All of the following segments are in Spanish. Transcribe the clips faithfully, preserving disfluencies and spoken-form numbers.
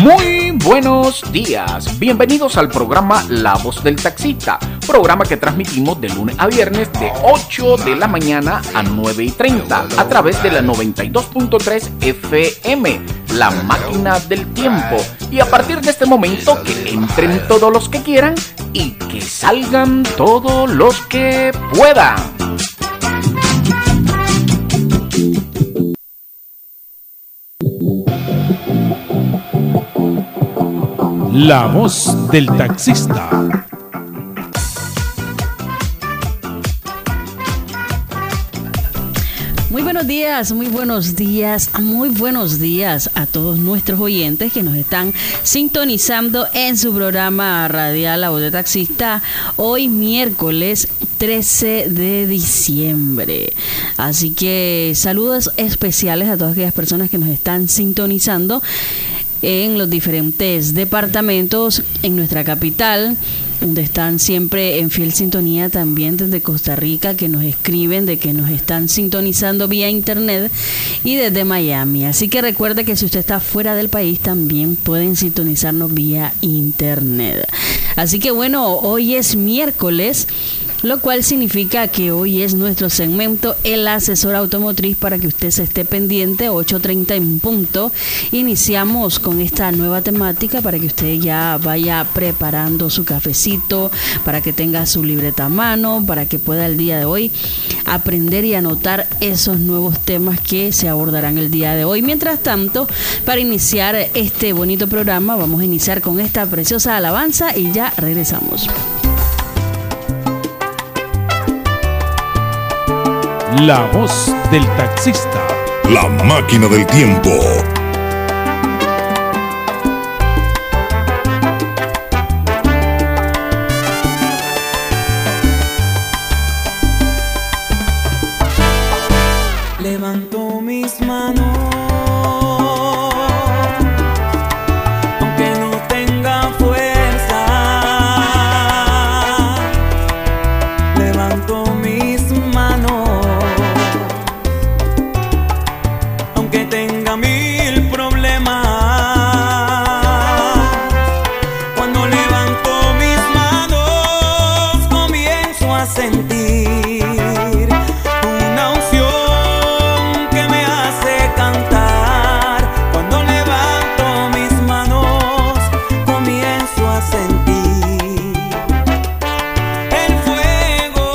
Muy buenos días, bienvenidos al programa La Voz del Taxista, programa que transmitimos de lunes a viernes de ocho de la mañana a nueve y treinta a través de la noventa y dos punto tres F M, La Máquina del Tiempo. Y a partir de este momento que entren todos los que quieran y que salgan todos los que puedan. La Voz del Taxista. Muy buenos días, muy buenos días, muy buenos días a todos nuestros oyentes que nos están sintonizando en su programa radial La Voz del Taxista, hoy miércoles trece de diciembre. Así que saludos especiales a todas aquellas personas que nos están sintonizando en los diferentes departamentos en nuestra capital, donde están siempre en fiel sintonía, también desde Costa Rica, que nos escriben de que nos están sintonizando vía internet, y desde Miami. Así que recuerde que si usted está fuera del país también pueden sintonizarnos vía internet. Así que bueno, hoy es miércoles, lo cual significa que hoy es nuestro segmento El Asesor Automotriz, para que usted se esté pendiente. Ocho treinta en punto iniciamos con esta nueva temática, para que usted ya vaya preparando su cafecito, para que tenga su libreta a mano, para que pueda el día de hoy aprender y anotar esos nuevos temas que se abordarán el día de hoy. Mientras tanto, para iniciar este bonito programa, vamos a iniciar con esta preciosa alabanza y ya regresamos. La Voz del Taxista. La Máquina del Tiempo. Levanto mis manos, aunque no tenga fuerza. Levanto mis manos, aunque tenga mil problemas. Cuando levanto mis manos, comienzo a sentir una unción que me hace cantar. Cuando levanto mis manos, comienzo a sentir el fuego.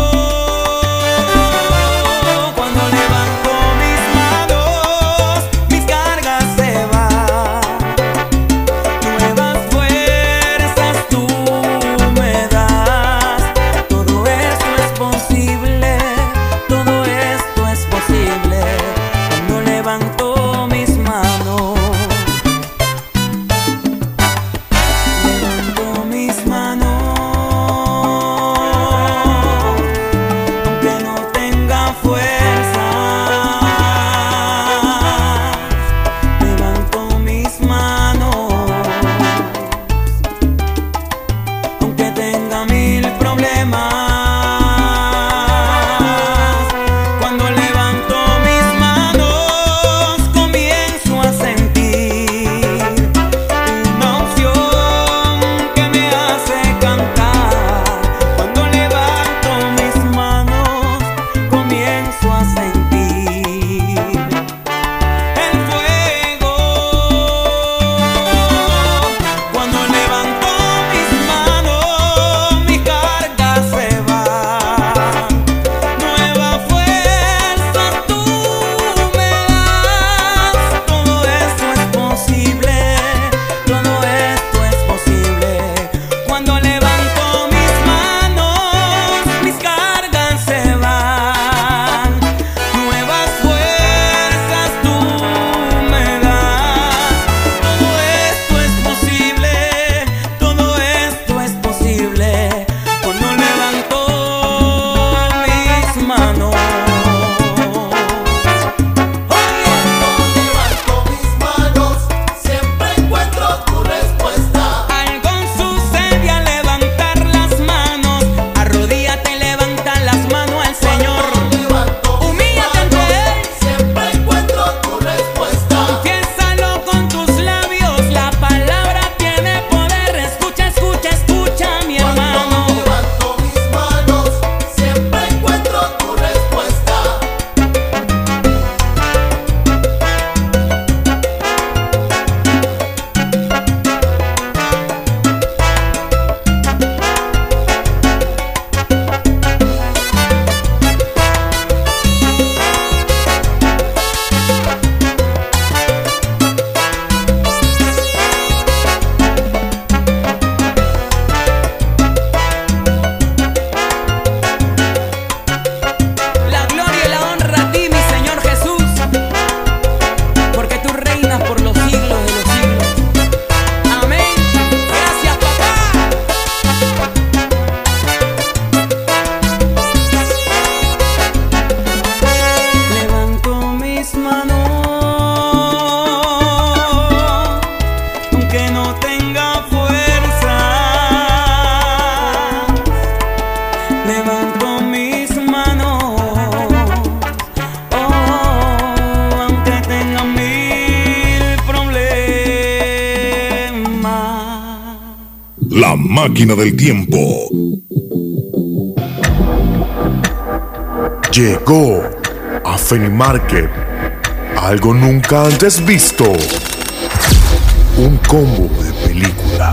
Cuando levanto mis manos, mis cargas se van. Nuevas fuerzas tú me das. Todo esto es posible, todo esto es posible. Cuando levanto mis manos, levanto mis manos, aunque no tenga fuerza. Levanto mis manos, aunque tenga mil problemas. Cuando levanto mis manos, comienzo a sentir una unción que me hace cantar. Cuando levanto mis manos, comienzo a sentir el fuego. Cuando levanto mis manos, mis cargas La máquina del tiempo. Llegó a Fenimarket algo nunca antes visto. Un combo de película.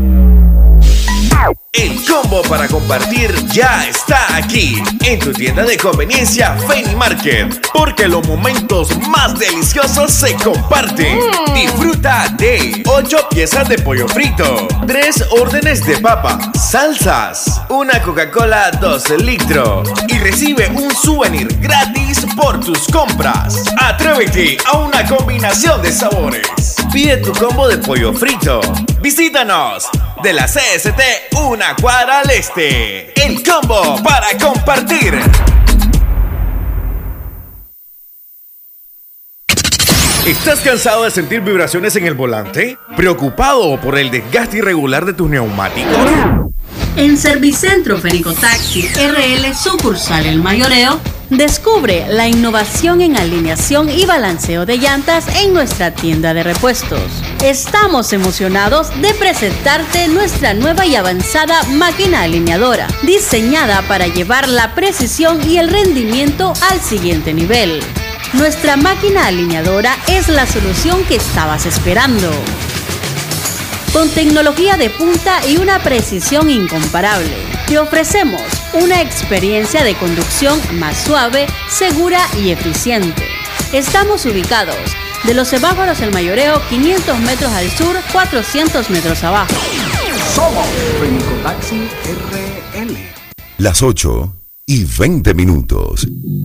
El combo para compartir ya está aquí en tu tienda de conveniencia Fenimarket, porque los momentos más deliciosos se comparten. Mm. Disfruta de ocho piezas de pollo frito, tres órdenes de papa, salsas, una Coca-Cola dos litros y recibe un souvenir gratis por tus compras. Atrévete a una combinación de sabores. Pide tu combo de pollo frito. Visítanos de la C S T una cuadra al este. El combo para compartir. ¿Estás cansado de sentir vibraciones en el volante? ¿Preocupado por el desgaste irregular de tus neumáticos? En Servicentro Fenicotaxi R L sucursal El Mayoreo, descubre la innovación en alineación y balanceo de llantas en nuestra tienda de repuestos. Estamos emocionados de presentarte nuestra nueva y avanzada máquina alineadora, diseñada para llevar la precisión y el rendimiento al siguiente nivel. Nuestra máquina alineadora es la solución que estabas esperando. Con tecnología de punta y una precisión incomparable, te ofrecemos una experiencia de conducción más suave, segura y eficiente. Estamos ubicados de los semáforos El Mayoreo, quinientos metros al sur, cuatrocientos metros abajo. Somos Fenicotaxi R L. Las ocho y veinte minutos.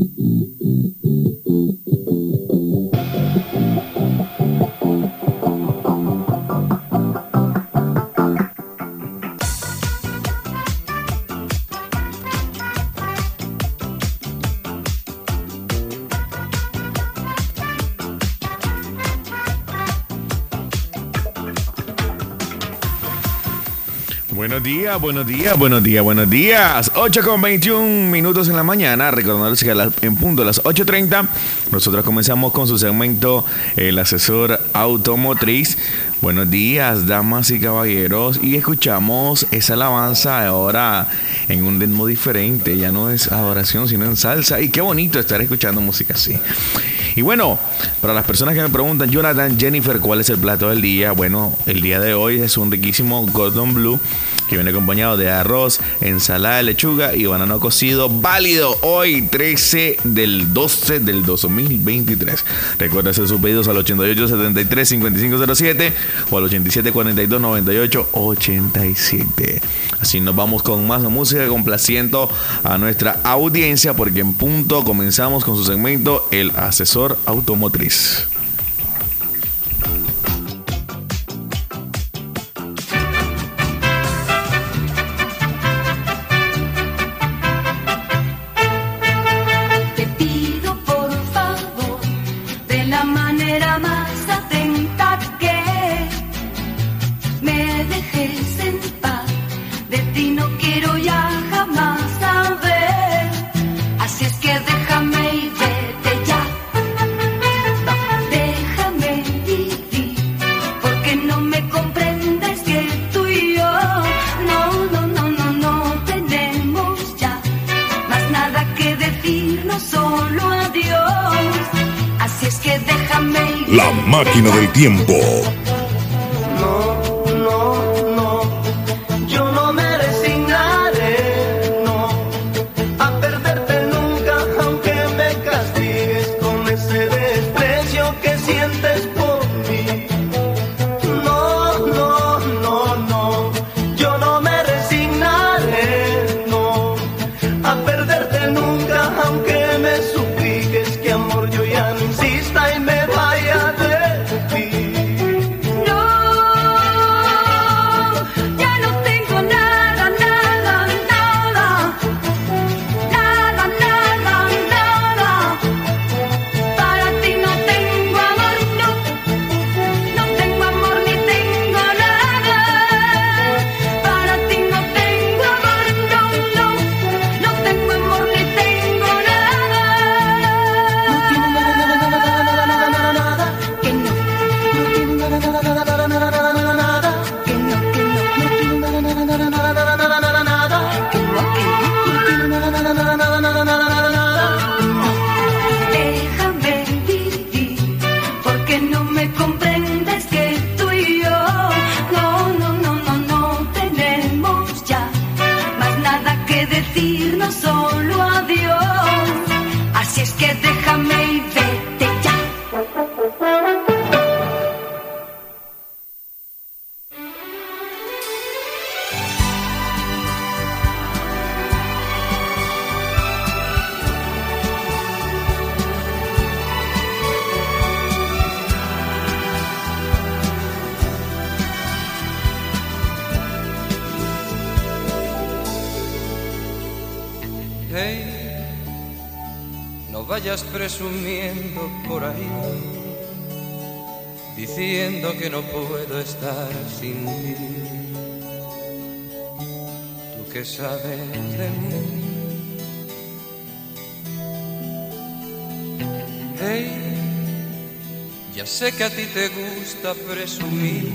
Buenos días, buenos días, buenos días, buenos días. ocho con veintiún minutos en la mañana. Recordándoles que en punto a las ocho treinta nosotros comenzamos con su segmento El Asesor Automotriz. Buenos días, damas y caballeros. Y escuchamos esa alabanza ahora en un ritmo diferente. Ya no es adoración, sino en salsa. Y qué bonito estar escuchando música así. Y bueno, para las personas que me preguntan, Jonathan, Jennifer, ¿cuál es el plato del día? Bueno, el día de hoy es un riquísimo Gordon Blue que viene acompañado de arroz, ensalada de lechuga y banano cocido, válido hoy trece del doce del dos mil veintitrés. Recuerda hacer sus pedidos al ochenta y ocho setenta y tres cincuenta y cinco cero siete o al ochenta y siete cuarenta y dos noventa y ocho ochenta y siete. Así nos vamos con más música, complaciendo a nuestra audiencia, porque en punto comenzamos con su segmento El Asesor Automotriz. La máquina del tiempo. Hey, no vayas presumiendo por ahí, diciendo que no puedo estar sin ti. Tú que sabes de mí. Hey, ya sé que a ti te gusta presumir,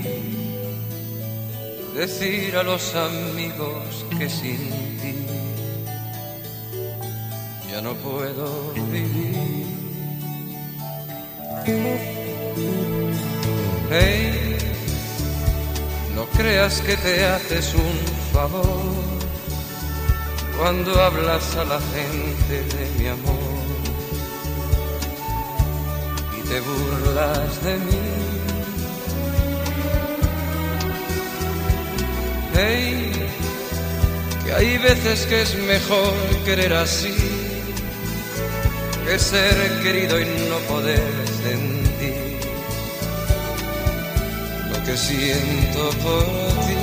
decir a los amigos que sin ti ya no puedo vivir. Hey, no creas que te haces un favor cuando hablas a la gente de mi amor y te burlas de mí. Hey, que hay veces que es mejor querer así que ser querido y no poder sentir lo que siento por ti.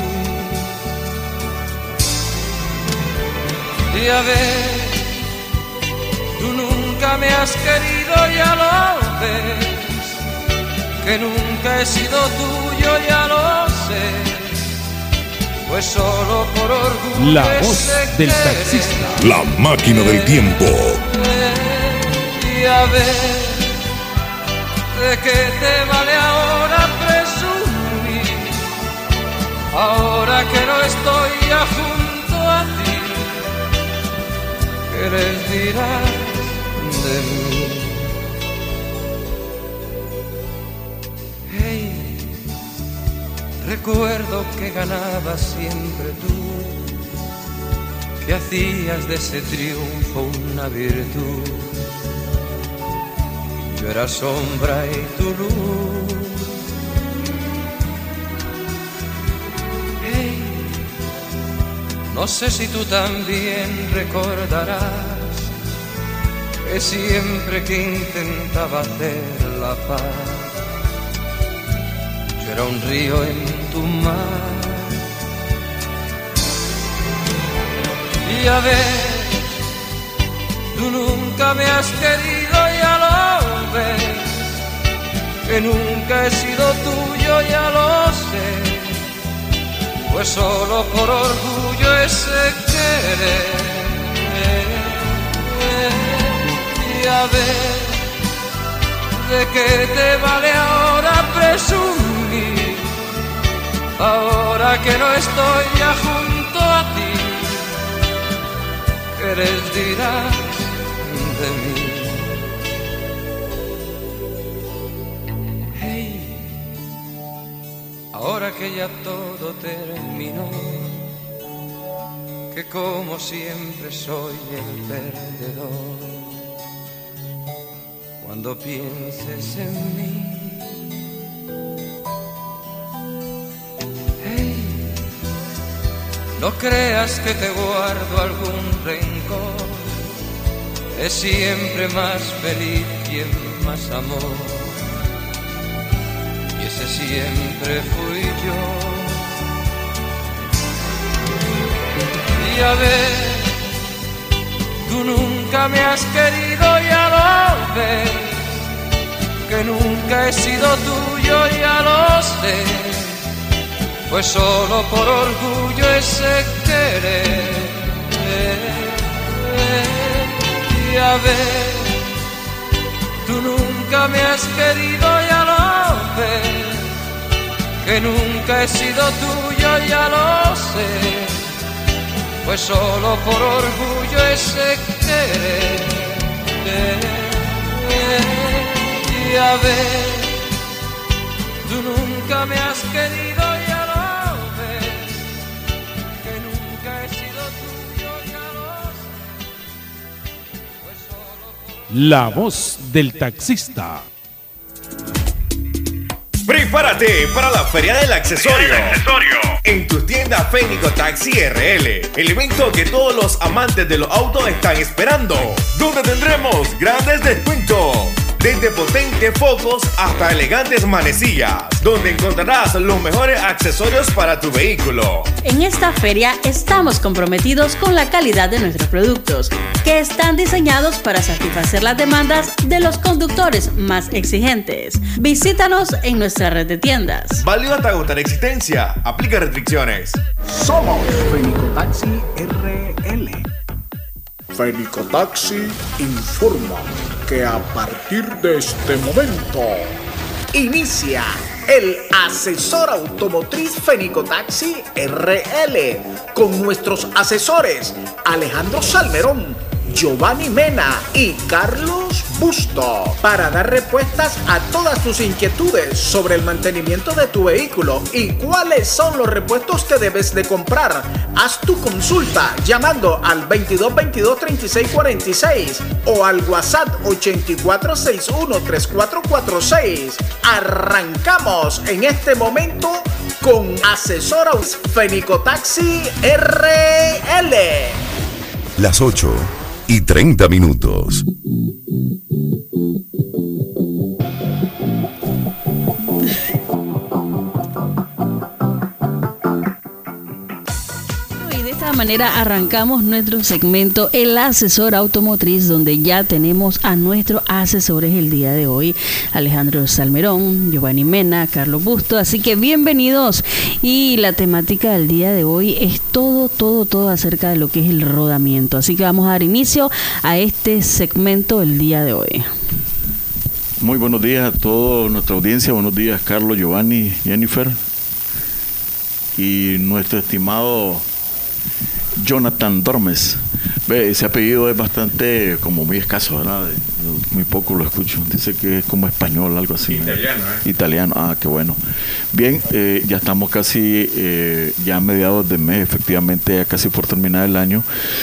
Y a ver, tú nunca me has querido, ya lo ves, que nunca he sido tuyo, ya lo sé. Pues solo por orgullo. La voz del taxista. La máquina del tiempo. Y a ver, ¿de qué te vale ahora presumir? Ahora que no estoy ya junto a ti, ¿qué les dirás de mí? Hey, recuerdo que ganabas siempre tú, que hacías de ese triunfo una virtud. Yo era sombra y tu luz. Hey, no sé si tú también recordarás que siempre que intentaba hacer la paz, yo era un río en tu mar. Y a ver, tú nunca me has querido, ya lo ves, que nunca he sido tuyo, ya lo sé. Pues solo por orgullo ese querer. Y a ver, ¿de qué te vale ahora presumir? Ahora que no estoy ya junto a ti, ¿qué les dirás de mí? Hey, ahora que ya todo terminó, que como siempre soy el perdedor, cuando pienses en mí. Hey, no creas que te guardo algún rencor, es siempre más feliz quien más amor, y ese siempre fui yo. Y a ver, tú nunca me has querido, ya lo ves, que nunca he sido tuyo, ya lo sé. Pues solo por orgullo ese querer. Y a ver, tú nunca me has querido, ya lo ves, que nunca he sido tuyo, ya lo sé. Pues solo por orgullo ese querer. Y a ver, tú nunca me has querido, ya lo ves, que nunca he sido tuyo, ya lo sé. Pues solo por... La voz del taxista. Prepárate para la Feria del Accesorio. En tu tienda Fénico Taxi R L, el evento que todos los amantes de los autos están esperando, donde tendremos grandes descuentos, Desde potentes focos hasta elegantes manecillas, donde encontrarás los mejores accesorios para tu vehículo. En esta feria estamos comprometidos con la calidad de nuestros productos, que están diseñados para satisfacer las demandas de los conductores más exigentes. Visítanos en nuestra red de tiendas. Válido hasta agotar existencia. Aplica restricciones. Somos Fenicotaxi R L. Fenicotaxi informa que a partir de este momento inicia el asesor automotriz Fenicotaxi R L con nuestros asesores Alejandro Salmerón, Giovanni Mena y Carlos Busto para dar respuestas a todas tus inquietudes sobre el mantenimiento de tu vehículo y cuáles son los repuestos que debes de comprar. Haz tu consulta llamando al veintidós veintidós treinta y seis cuarenta y seis o al WhatsApp ochenta y cuatro sesenta y uno treinta y cuatro cuarenta y seis. Arrancamos en este momento con Asesoros Fenicotaxi R L. Las ocho y treinta minutos. De esta manera arrancamos nuestro segmento El Asesor Automotriz, donde ya tenemos a nuestros asesores el día de hoy, Alejandro Salmerón, Giovanni Mena, Carlos Busto, así que bienvenidos. Y la temática del día de hoy es todo, todo, todo acerca de lo que es el rodamiento, así que vamos a dar inicio a este segmento el día de hoy. Muy buenos días a toda nuestra audiencia, buenos días Carlos, Giovanni, Jennifer y nuestro estimado Jonathan Dormes. Ve, ese apellido es bastante, como muy escaso, ¿verdad? Muy poco lo escucho. Dice que es como español, algo así. Italiano, ¿eh? Italiano, ah, qué bueno. Bien, eh, ya estamos casi, eh, ya a mediados de mes, efectivamente, ya casi por terminar el año.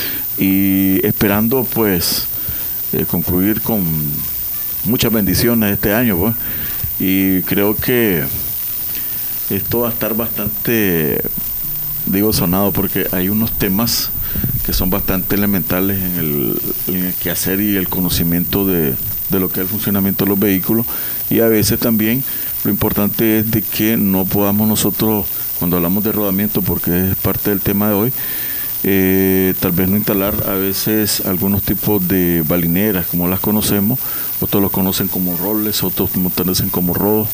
Y esperando, pues, eh, concluir con muchas bendiciones este año, pues. Y creo que esto va a estar bastante, digo sonado, porque hay unos temas que son bastante elementales en el, en el quehacer y el conocimiento de, de lo que es el funcionamiento de los vehículos, y a veces también lo importante es de que no podamos nosotros, cuando hablamos de rodamiento, porque es parte del tema de hoy, eh, tal vez no instalar a veces algunos tipos de balineras como las conocemos, otros los conocen como roles, otros conocen como rodos,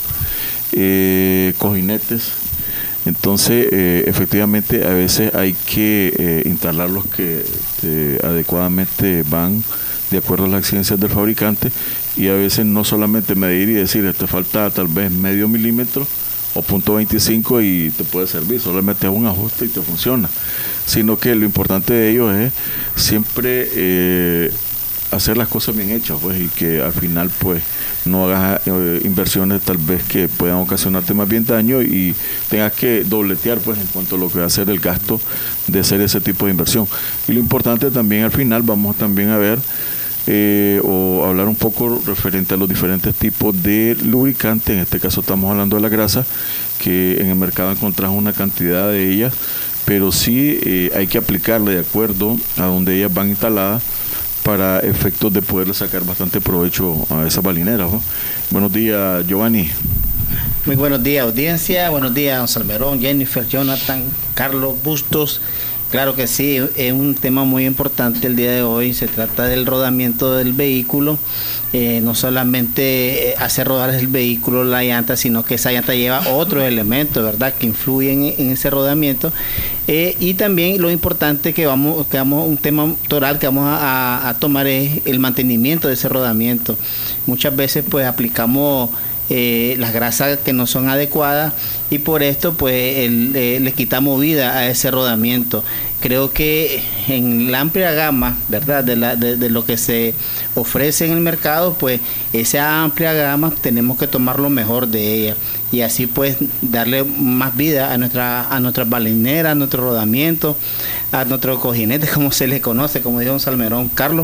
eh, cojinetes. Entonces, eh, efectivamente, a veces hay que eh, instalar los que eh, adecuadamente van de acuerdo a las exigencias del fabricante, y a veces no solamente medir y decir, te falta tal vez medio milímetro o punto veinticinco y te puede servir, solamente es un ajuste y te funciona, sino que lo importante de ello es siempre eh, hacer las cosas bien hechas, pues, y que al final, pues, no hagas eh, inversiones tal vez que puedan ocasionarte más bien daño y tengas que dobletear, pues, en cuanto a lo que va a ser el gasto de hacer ese tipo de inversión. Y lo importante también al final, vamos también a ver eh, o hablar un poco referente a los diferentes tipos de lubricante. En este caso estamos hablando de la grasa, que en el mercado encontrás una cantidad de ellas, pero sí eh, hay que aplicarle de acuerdo a donde ellas van instaladas, para efectos de poderle sacar bastante provecho a esa balinera, ¿no? Buenos días, Giovanni. Muy buenos días, audiencia. Buenos días, don Salmerón, Jennifer, Jonathan, Carlos Bustos. Claro que sí, es un tema muy importante el día de hoy. Se trata del rodamiento del vehículo. Eh, no solamente hacer rodar el vehículo, la llanta, sino que esa llanta lleva otros elementos, ¿verdad?, que influyen en, en ese rodamiento. Eh, y también lo importante que vamos, que vamos, un tema toral que vamos a, a tomar es el mantenimiento de ese rodamiento. Muchas veces, pues, aplicamos Eh, las grasas que no son adecuadas y por esto, pues, el, eh, le quitamos vida a ese rodamiento. Creo que en la amplia gama, ¿verdad?, de, la, de, de lo que se ofrece en el mercado, pues esa amplia gama tenemos que tomar lo mejor de ella y así, pues, darle más vida a nuestra a nuestras balineras, a nuestro rodamiento, a nuestros cojinetes, como se les conoce, como dijo don Salmerón. Carlos.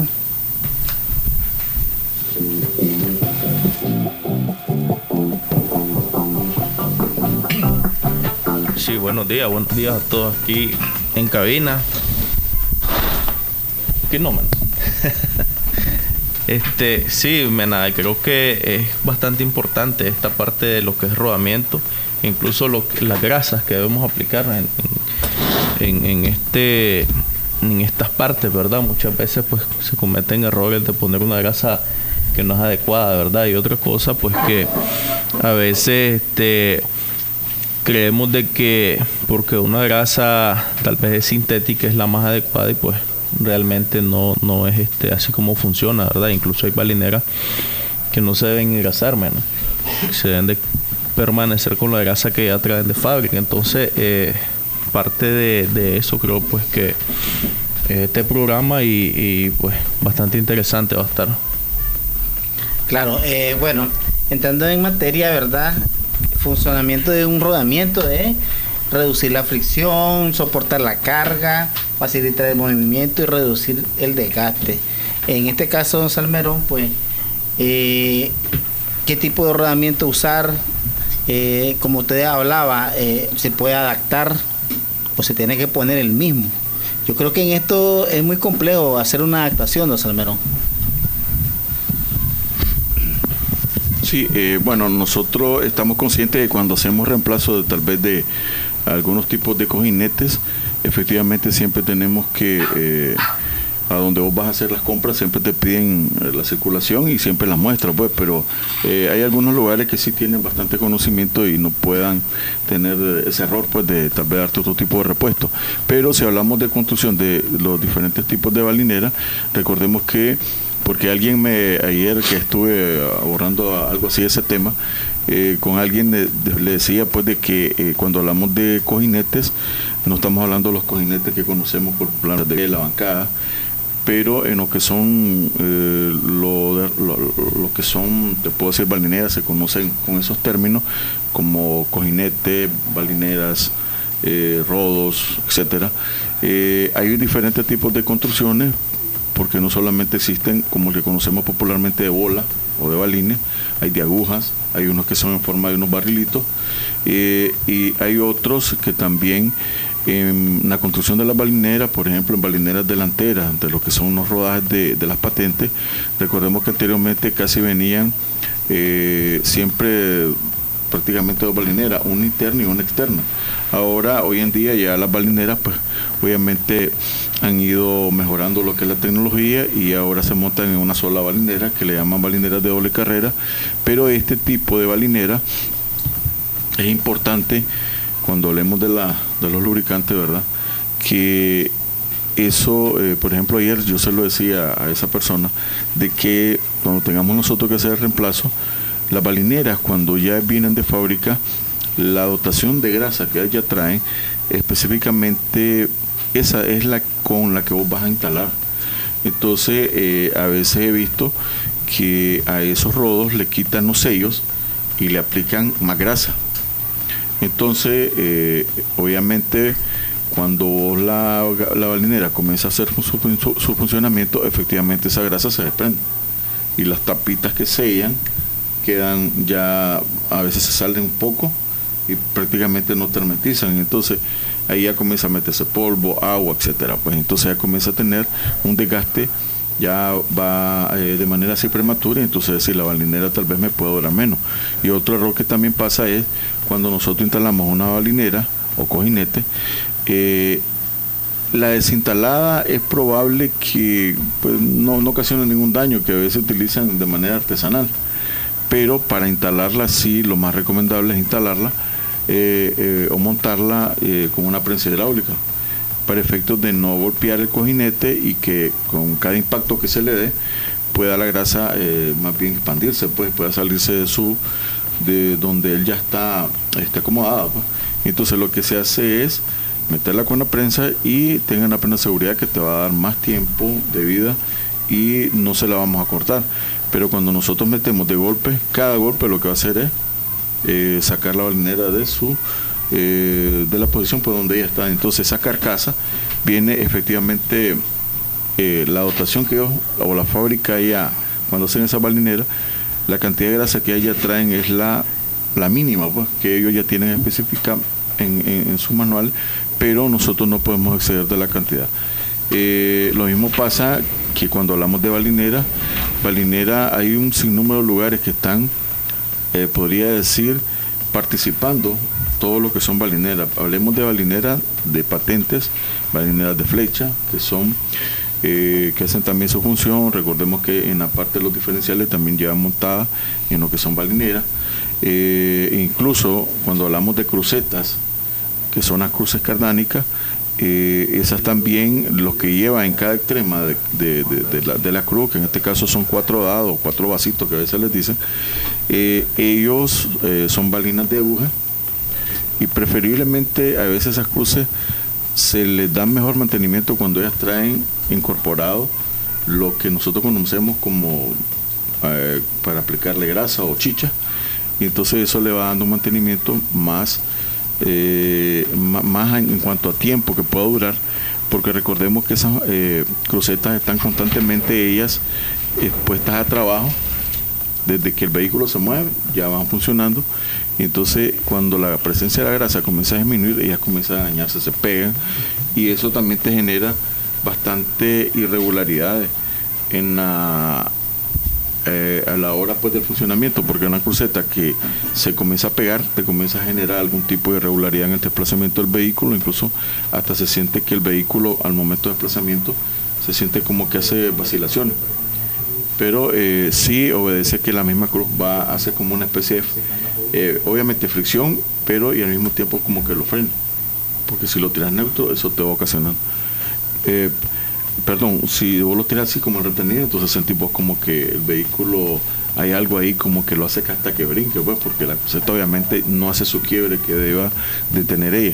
Sí, buenos días, buenos días a todos aquí en cabina. ¿Qué no, man? Este, sí, mena, creo que es bastante importante esta parte de lo que es rodamiento, incluso lo que, las grasas que debemos aplicar en, en, en este en estas partes, ¿verdad? Muchas veces pues se cometen errores de poner una grasa que no es adecuada, ¿verdad? Y otra cosa pues que a veces este creemos de que porque una grasa tal vez es sintética es la más adecuada y pues realmente no, no es este así como funciona, ¿verdad? Incluso hay balineras que no se deben engrasar, ¿no? Se deben de permanecer con la grasa que ya traen de fábrica. Entonces, eh, parte de, de eso creo pues que este programa y, y pues bastante interesante va a estar. Claro, eh, bueno, entrando en materia, ¿verdad? Funcionamiento de un rodamiento de reducir la fricción, soportar la carga, facilitar el movimiento y reducir el desgaste. En este caso, don Salmerón, pues, eh, ¿qué tipo de rodamiento usar? Eh, como usted hablaba, eh, se puede adaptar o se tiene que poner el mismo. Yo creo que en esto es muy complejo hacer una adaptación, don Salmerón. Sí, eh, bueno, nosotros estamos conscientes de cuando hacemos reemplazo de tal vez de algunos tipos de cojinetes, efectivamente siempre tenemos que, eh, a donde vos vas a hacer las compras, siempre te piden la circulación y siempre las muestras, pues, pero eh, hay algunos lugares que sí tienen bastante conocimiento y no puedan tener ese error, pues, de tal vez darte otro tipo de repuesto. Pero si hablamos de construcción de los diferentes tipos de balinera, recordemos que porque alguien me, ayer que estuve abordando algo así ese tema, eh, con alguien de, de, le decía pues de que eh, cuando hablamos de cojinetes, no estamos hablando de los cojinetes que conocemos por popular de la bancada, pero en lo que son eh, lo, lo, lo que son, te puedo decir, balineras, se conocen con esos términos como cojinete, balineras, eh, rodos, etcétera. Eh, hay diferentes tipos de construcciones, porque no solamente existen como el que conocemos popularmente de bola o de balines, hay de agujas, hay unos que son en forma de unos barrilitos, eh, y hay otros que también en la construcción de las balineras, por ejemplo en balineras delanteras, de lo que son unos rodajes de, de las patentes, recordemos que anteriormente casi venían eh, siempre prácticamente dos balineras, una interna y una externa. Ahora, hoy en día ya las balineras pues obviamente han ido mejorando lo que es la tecnología y ahora se montan en una sola balinera que le llaman balineras de doble carrera, pero este tipo de balinera es importante cuando hablemos de, la, de los lubricantes, ¿verdad? Que eso, eh, por ejemplo, ayer yo se lo decía a esa persona, de que cuando tengamos nosotros que hacer el reemplazo, las balineras cuando ya vienen de fábrica, la dotación de grasa que ellas traen, específicamente esa es la con la que vos vas a instalar. Entonces, eh, a veces he visto que a esos rodos le quitan los sellos y le aplican más grasa. Entonces, eh, obviamente, cuando vos la, la balinera comienza a hacer su, su, su funcionamiento, efectivamente esa grasa se desprende. Y las tapitas que sellan quedan ya, a veces se salen un poco y prácticamente no te hermetizan. Entonces, ahí ya comienza a meterse polvo, agua, etcétera. Pues entonces ya comienza a tener un desgaste, ya va eh, de manera así prematura, y entonces si la balinera tal vez me puede durar menos. Y otro error que también pasa es cuando nosotros instalamos una balinera o cojinete, eh, la desinstalada es probable que pues, no, no ocasione ningún daño, que a veces utilizan de manera artesanal, pero para instalarla sí, lo más recomendable es instalarla eh, eh, o montarla eh, con una prensa hidráulica, para efectos de no golpear el cojinete y que con cada impacto que se le dé pueda la grasa eh, más bien expandirse, pues pueda salirse de su de donde él ya está, está acomodada, pues. Entonces lo que se hace es meterla con la prensa y tengan la plena seguridad que te va a dar más tiempo de vida y no se la vamos a cortar. Pero cuando nosotros metemos de golpe, cada golpe lo que va a hacer es eh, sacar la balinera de su eh, de la posición por donde ella está. Entonces esa carcasa viene efectivamente eh, la dotación que ellos o la fábrica ya cuando hacen esa balinera, la cantidad de grasa que ellos ya traen es la, la mínima, pues, que ellos ya tienen específica en, en, en su manual, pero nosotros no podemos exceder de la cantidad. Eh, lo mismo pasa que cuando hablamos de balinera, balinera hay un sinnúmero de lugares que están, eh, podría decir, participando todo lo que son balineras. Hablemos de balineras de patentes, balineras de flecha, que son eh, que hacen también su función. Recordemos que en la parte de los diferenciales también llevan montada en lo que son balineras. Eh, incluso cuando hablamos de crucetas, que son las cruces cardánicas, eh, esas también, los que llevan en cada extrema de, de, de, de, la, de la cruz, que en este caso son cuatro dados o cuatro vasitos que a veces les dicen, eh, ellos eh, son balinas de aguja, y preferiblemente a veces esas cruces se les da mejor mantenimiento cuando ellas traen incorporado lo que nosotros conocemos como eh, para aplicarle grasa o chicha, y entonces eso le va dando un mantenimiento más eh, más en cuanto a tiempo que pueda durar, porque recordemos que esas eh, crucetas están constantemente ellas expuestas a trabajo. Desde que el vehículo se mueve ya van funcionando, y entonces cuando la presencia de la grasa comienza a disminuir, ellas comienzan a dañarse, se pegan, y eso también te genera bastante irregularidades en la eh, a la hora pues del funcionamiento, porque una cruceta que se comienza a pegar te comienza a generar algún tipo de irregularidad en el desplazamiento del vehículo, incluso hasta se siente que el vehículo al momento de desplazamiento se siente como que hace vacilaciones. Pero eh, sí obedece que la misma cruz va a hacer como una especie de, eh, obviamente, fricción, pero y al mismo tiempo como que lo frena, porque si lo tiras neutro, eso te va a ocasionar, eh, perdón, si vos lo tiras así como retenido, entonces sentís vos como que el vehículo, hay algo ahí como que lo hace hasta que brinque, pues, porque la cruceta obviamente no hace su quiebre que deba de tener ella.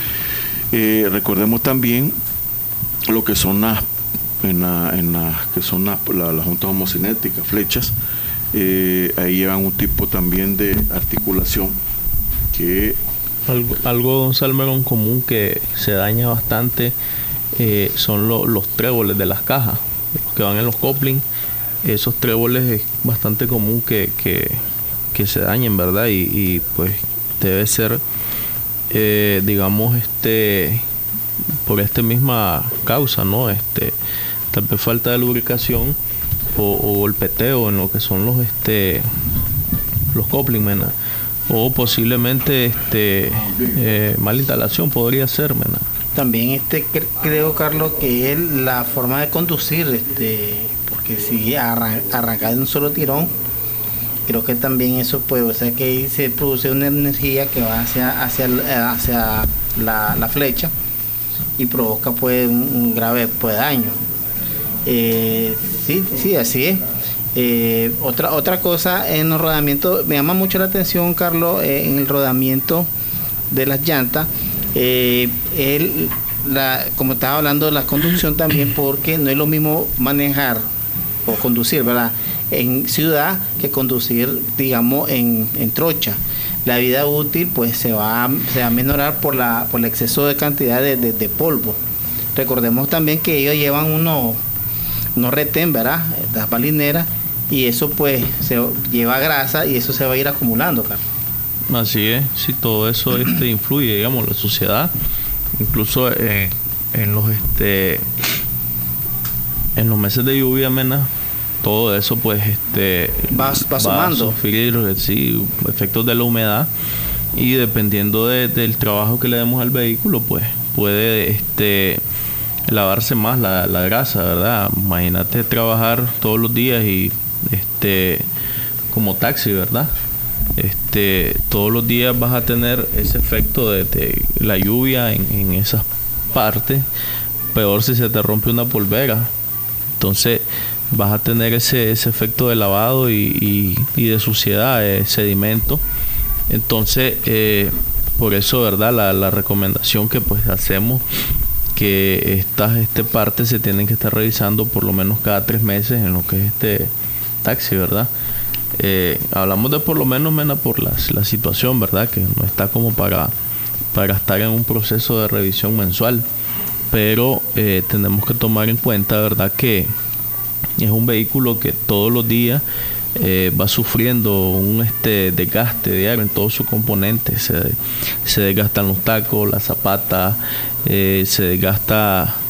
Eh, recordemos también lo que son las en la, en la que son las la, la juntas homocinéticas, flechas, eh, ahí llevan un tipo también de articulación que algo, algo don Salmerón, común que se daña bastante eh, son lo, los tréboles de las cajas, los que van en los couplings. Esos tréboles es bastante común que, que, que se dañen, ¿verdad? Y, y pues debe ser eh, digamos este por esta misma causa, ¿no? Este tal vez falta de lubricación o, o golpeteo en lo que son los este los couplings, mena, o posiblemente este eh, mala instalación podría ser, mena. También este cre- creo, Carlos, que es la forma de conducir, este porque si arran- arrancar de un solo tirón, creo que también eso puede, o sea que ahí se produce una energía que va hacia hacia hacia la, la flecha y provoca pues un, un grave pues daño. Eh, sí, sí, así es. Eh, otra otra cosa en los rodamientos, me llama mucho la atención, Carlos, eh, en el rodamiento de las llantas, eh, el, la, como estaba hablando de la conducción también, porque no es lo mismo manejar o conducir, ¿verdad?, en ciudad que conducir, digamos, en, en trocha. La vida útil pues se va, se va a menorar por la por el exceso de cantidad de, de, de polvo. Recordemos también que ellos llevan unos unos retén, ¿verdad?, las balineras, y eso pues se lleva grasa y eso se va a ir acumulando, Carlos. Así es, sí, todo eso este influye, digamos, la suciedad, incluso eh, en los este en los meses de lluvia, mena, todo eso pues este va, va, va a sufrir sí, efectos de la humedad, y dependiendo de, del trabajo que le demos al vehículo, pues puede este lavarse más la, la grasa, ¿verdad? Imagínate trabajar todos los días y este como taxi, ¿verdad? Este todos los días vas a tener ese efecto de, de la lluvia en, en esas partes. Peor si se te rompe una polvera, entonces vas a tener ese, ese efecto de lavado y, y, y de suciedad, de sedimento. Entonces eh, por eso, ¿verdad?, la, la recomendación que pues hacemos, que estas este partes se tienen que estar revisando por lo menos cada tres meses en lo que es este taxi, ¿verdad? Eh, hablamos de por lo menos, mena, por la, la situación, ¿verdad?, que no está como para, para estar en un proceso de revisión mensual, pero eh, tenemos que tomar en cuenta, ¿verdad?, que es un vehículo que todos los días eh, va sufriendo un este desgaste diario en todos sus componentes. Se, se desgastan los tacos, las zapatas, eh, se desgasta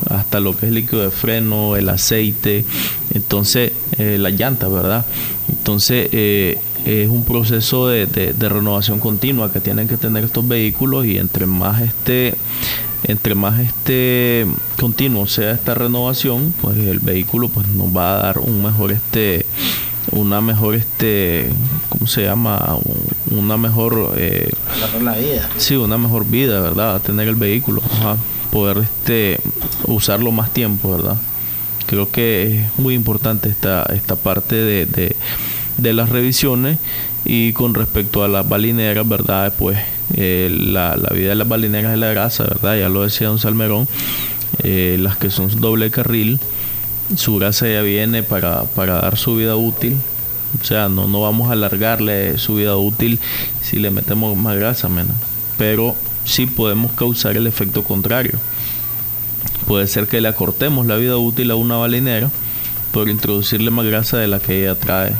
hasta lo que es líquido de freno, el aceite, entonces eh, las llantas, ¿verdad? Entonces eh, es un proceso de, de, de renovación continua que tienen que tener estos vehículos, y entre más este entre más este continuo sea esta renovación, pues el vehículo pues nos va a dar un mejor este una mejor este ¿cómo se llama? una mejor eh, la vida. Sí, una mejor vida, ¿verdad? A tener el vehículo, ajá, poder este usarlo más tiempo, ¿verdad? Creo que es muy importante esta esta parte de, de, de las revisiones. Y con respecto a las balineras, ¿verdad? Pues eh, la, la vida de las balineras es la grasa, ¿verdad? Ya lo decía don Salmerón, eh, las que son doble carril, su grasa ya viene para, para dar su vida útil. O sea, no, no vamos a alargarle su vida útil si le metemos más grasa, menos. Pero sí podemos causar el efecto contrario. Puede ser que le acortemos la vida útil a una balinera por introducirle más grasa de la que ella trae.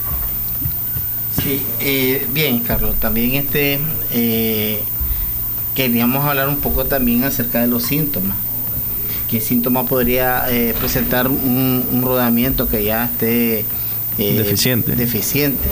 Sí, eh, bien, Carlos, también este eh, queríamos hablar un poco también acerca de los síntomas. ¿Qué síntomas podría eh, presentar un, un rodamiento que ya esté eh, deficiente? deficiente?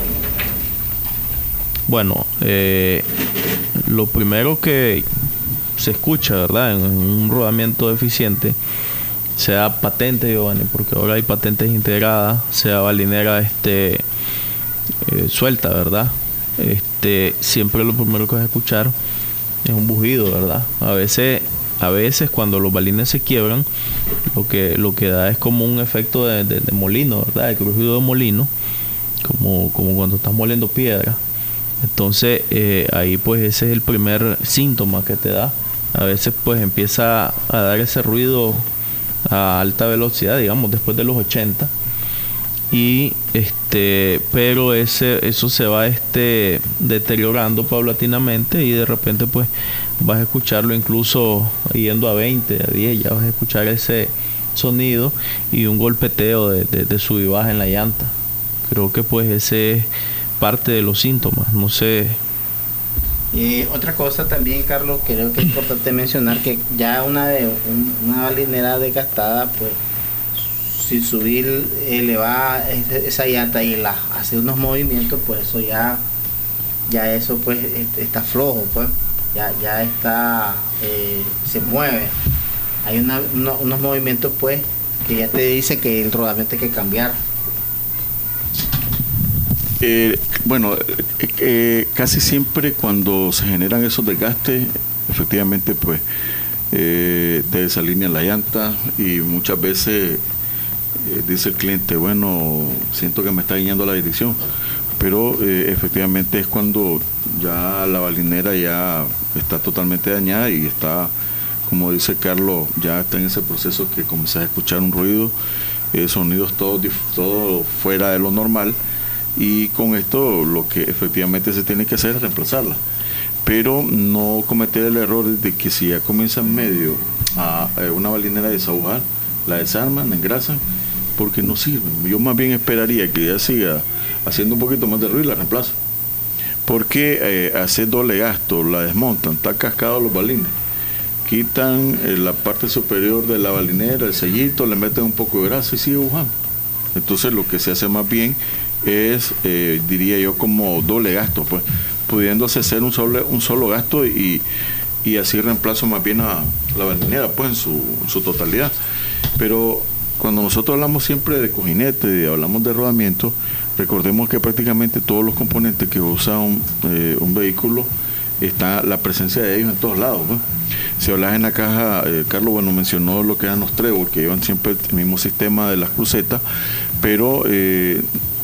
Bueno, eh, lo primero que se escucha, ¿verdad?, en un rodamiento deficiente, sea patente, Giovanni, porque ahora hay patentes integradas, sea balinera este eh, suelta, ¿verdad? Este, siempre lo primero que vas a escuchar es un bujido, ¿verdad? A veces, a veces cuando los balines se quiebran, lo que lo que da es como un efecto de, de, de molino, ¿verdad? De crujido de molino, como, como cuando estás moliendo piedra. Entonces eh, ahí pues ese es el primer síntoma que te da. A veces pues empieza a dar ese ruido a alta velocidad, digamos después de los ochenta, y este pero ese eso se va este deteriorando paulatinamente, y de repente pues vas a escucharlo incluso yendo a veinte, a diez, ya vas a escuchar ese sonido y un golpeteo de, de, de sub y baja en la llanta. Creo que pues ese es parte de los síntomas, no sé. Eh, otra cosa también, Carlos, creo que es importante mencionar que ya una de un, una balinera desgastada, pues si subir, elevar esa llanta y la hacer unos movimientos, pues eso ya ya eso pues está flojo, pues ya ya está eh, se mueve. Hay una, uno, unos movimientos pues que ya te dicen que el rodamiento hay que cambiar. Eh, bueno, eh, eh, casi siempre cuando se generan esos desgastes, efectivamente pues eh, te desalinean la llanta, y muchas veces eh, dice el cliente, bueno, siento que me está guiando la dirección, pero eh, efectivamente es cuando ya la balinera ya está totalmente dañada y está, como dice Carlos, ya está en ese proceso que comienzas a escuchar un ruido, eh, sonidos todos todo fuera de lo normal. Y con esto lo que efectivamente se tiene que hacer es reemplazarla, pero no cometer el error de que si ya comienza en medio a, a una balinera a desagujar, la desarman, la engrasan, porque no sirve. Yo más bien esperaría que ya siga haciendo un poquito más de ruido y la reemplazo, porque eh, hace doble gasto, la desmontan, está cascado los balines, quitan eh, la parte superior de la balinera, el sellito, le meten un poco de grasa y sigue bujando. Entonces lo que se hace más bien es, eh, diría yo, como doble gasto, pues pudiéndose hacer un solo, un solo gasto y, y así reemplazo más bien a la balinera pues en su, en su totalidad. Pero cuando nosotros hablamos siempre de cojinete y hablamos de rodamiento, recordemos que prácticamente todos los componentes que usa un, eh, un vehículo, está la presencia de ellos en todos lados, pues. Si hablas en la caja, eh, Carlos, bueno, mencionó lo que eran los trébol, que llevan siempre el mismo sistema de las crucetas, pero eh,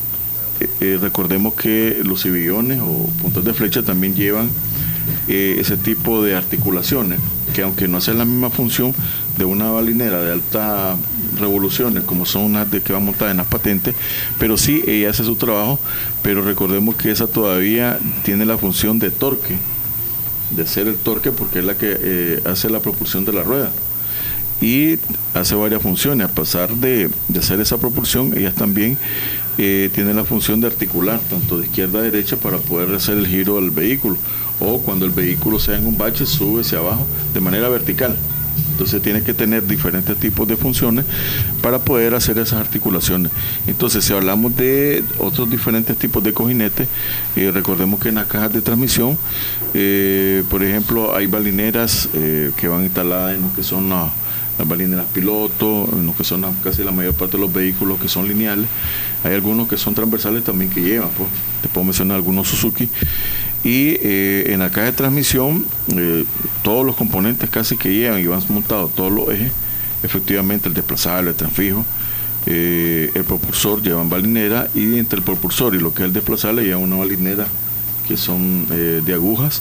Eh, recordemos que los cibillones o puntas de flecha también llevan eh, ese tipo de articulaciones, que aunque no hacen la misma función de una balinera de altas revoluciones como son las de que va montada en las patentes, pero sí ella hace su trabajo. Pero recordemos que esa todavía tiene la función de torque, de hacer el torque, porque es la que eh, hace la propulsión de la rueda, y hace varias funciones. A pesar de, de hacer esa propulsión, ellas también eh, tienen la función de articular tanto de izquierda a derecha para poder hacer el giro del vehículo, o cuando el vehículo sea en un bache, sube hacia abajo de manera vertical. Entonces tiene que tener diferentes tipos de funciones para poder hacer esas articulaciones. Entonces, si hablamos de otros diferentes tipos de cojinetes, eh, recordemos que en las cajas de transmisión, eh, por ejemplo, hay balineras eh, que van instaladas en lo que son las, las balineras piloto, en lo que son la, casi la mayor parte de los vehículos que son lineales. Hay algunos que son transversales también que llevan, pues, te puedo mencionar algunos Suzuki. Y eh, en la caja de transmisión, eh, todos los componentes casi que llevan y van montados, todos los ejes, efectivamente el desplazable, el transfijo, eh, el propulsor llevan balinera, y entre el propulsor y lo que es el desplazable llevan una balinera que son eh, de agujas,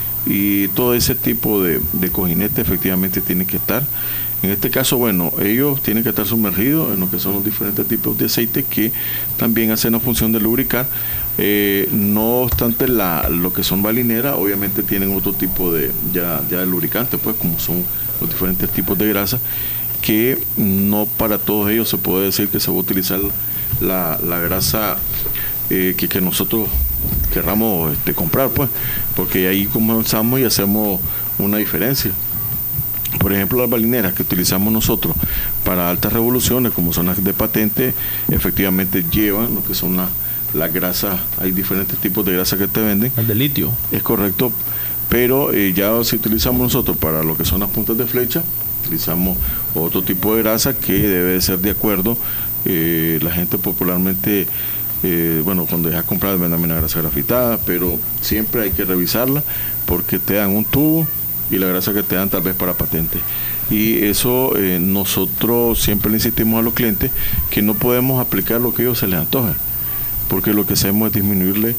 y todo ese tipo de, de cojinete efectivamente tiene que estar. En este caso, bueno, ellos tienen que estar sumergidos en lo que son los diferentes tipos de aceite que también hacen la función de lubricar. Eh, no obstante, la, lo que son balineras obviamente tienen otro tipo de ya, ya de lubricante, pues, como son los diferentes tipos de grasa, que no para todos ellos se puede decir que se va a utilizar la, la grasa eh, que, que nosotros querramos este, comprar, pues, porque ahí comenzamos y hacemos una diferencia. Por ejemplo, las balineras que utilizamos nosotros para altas revoluciones, como son las de patente, efectivamente llevan lo que son las las grasas. Hay diferentes tipos de grasa que te venden. El de litio. Es correcto, pero eh, ya si utilizamos nosotros para lo que son las puntas de flecha, utilizamos otro tipo de grasa que debe de ser de acuerdo. Eh, la gente popularmente, eh, bueno, cuando dejas comprar venden una grasa grafitada, pero siempre hay que revisarla porque te dan un tubo y la grasa que te dan tal vez para patente. Y eso eh, nosotros siempre le insistimos a los clientes que no podemos aplicar lo que a ellos se les antoje, porque lo que hacemos es disminuirle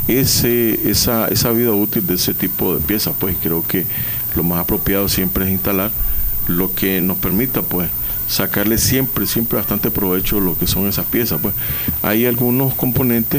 ese esa esa vida útil de ese tipo de piezas. Pues creo que lo más apropiado siempre es instalar lo que nos permita, pues, sacarle siempre siempre bastante provecho a lo que son esas piezas. Pues hay algunos componentes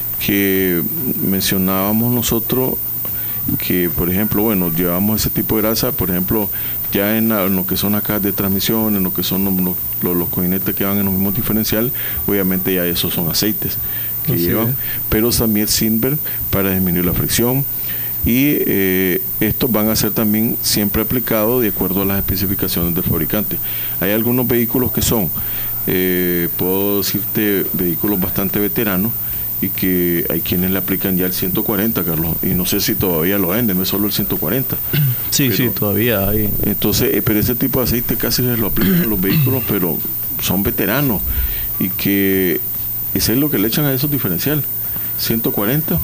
que mencionábamos nosotros que, por ejemplo, bueno, llevamos ese tipo de grasa, por ejemplo, ya en, la, en lo que son las cajas de transmisión, en lo que son los, los, los cojinetes que van en los mismos diferenciales, obviamente ya esos son aceites que Así llevan, es. pero también Silver para disminuir la fricción, y eh, estos van a ser también siempre aplicados de acuerdo a las especificaciones del fabricante. Hay algunos vehículos que son, eh, puedo decirte, vehículos bastante veteranos, y que hay quienes le aplican ya el ciento cuarenta, Carlos, y no sé si todavía lo venden, no es solo el ciento cuarenta. Sí, pero, sí, todavía hay. Entonces, eh, pero ese tipo de aceite casi se lo aplican a los vehículos, pero son veteranos, y que ese es lo que le echan a esos diferenciales, ciento cuarenta.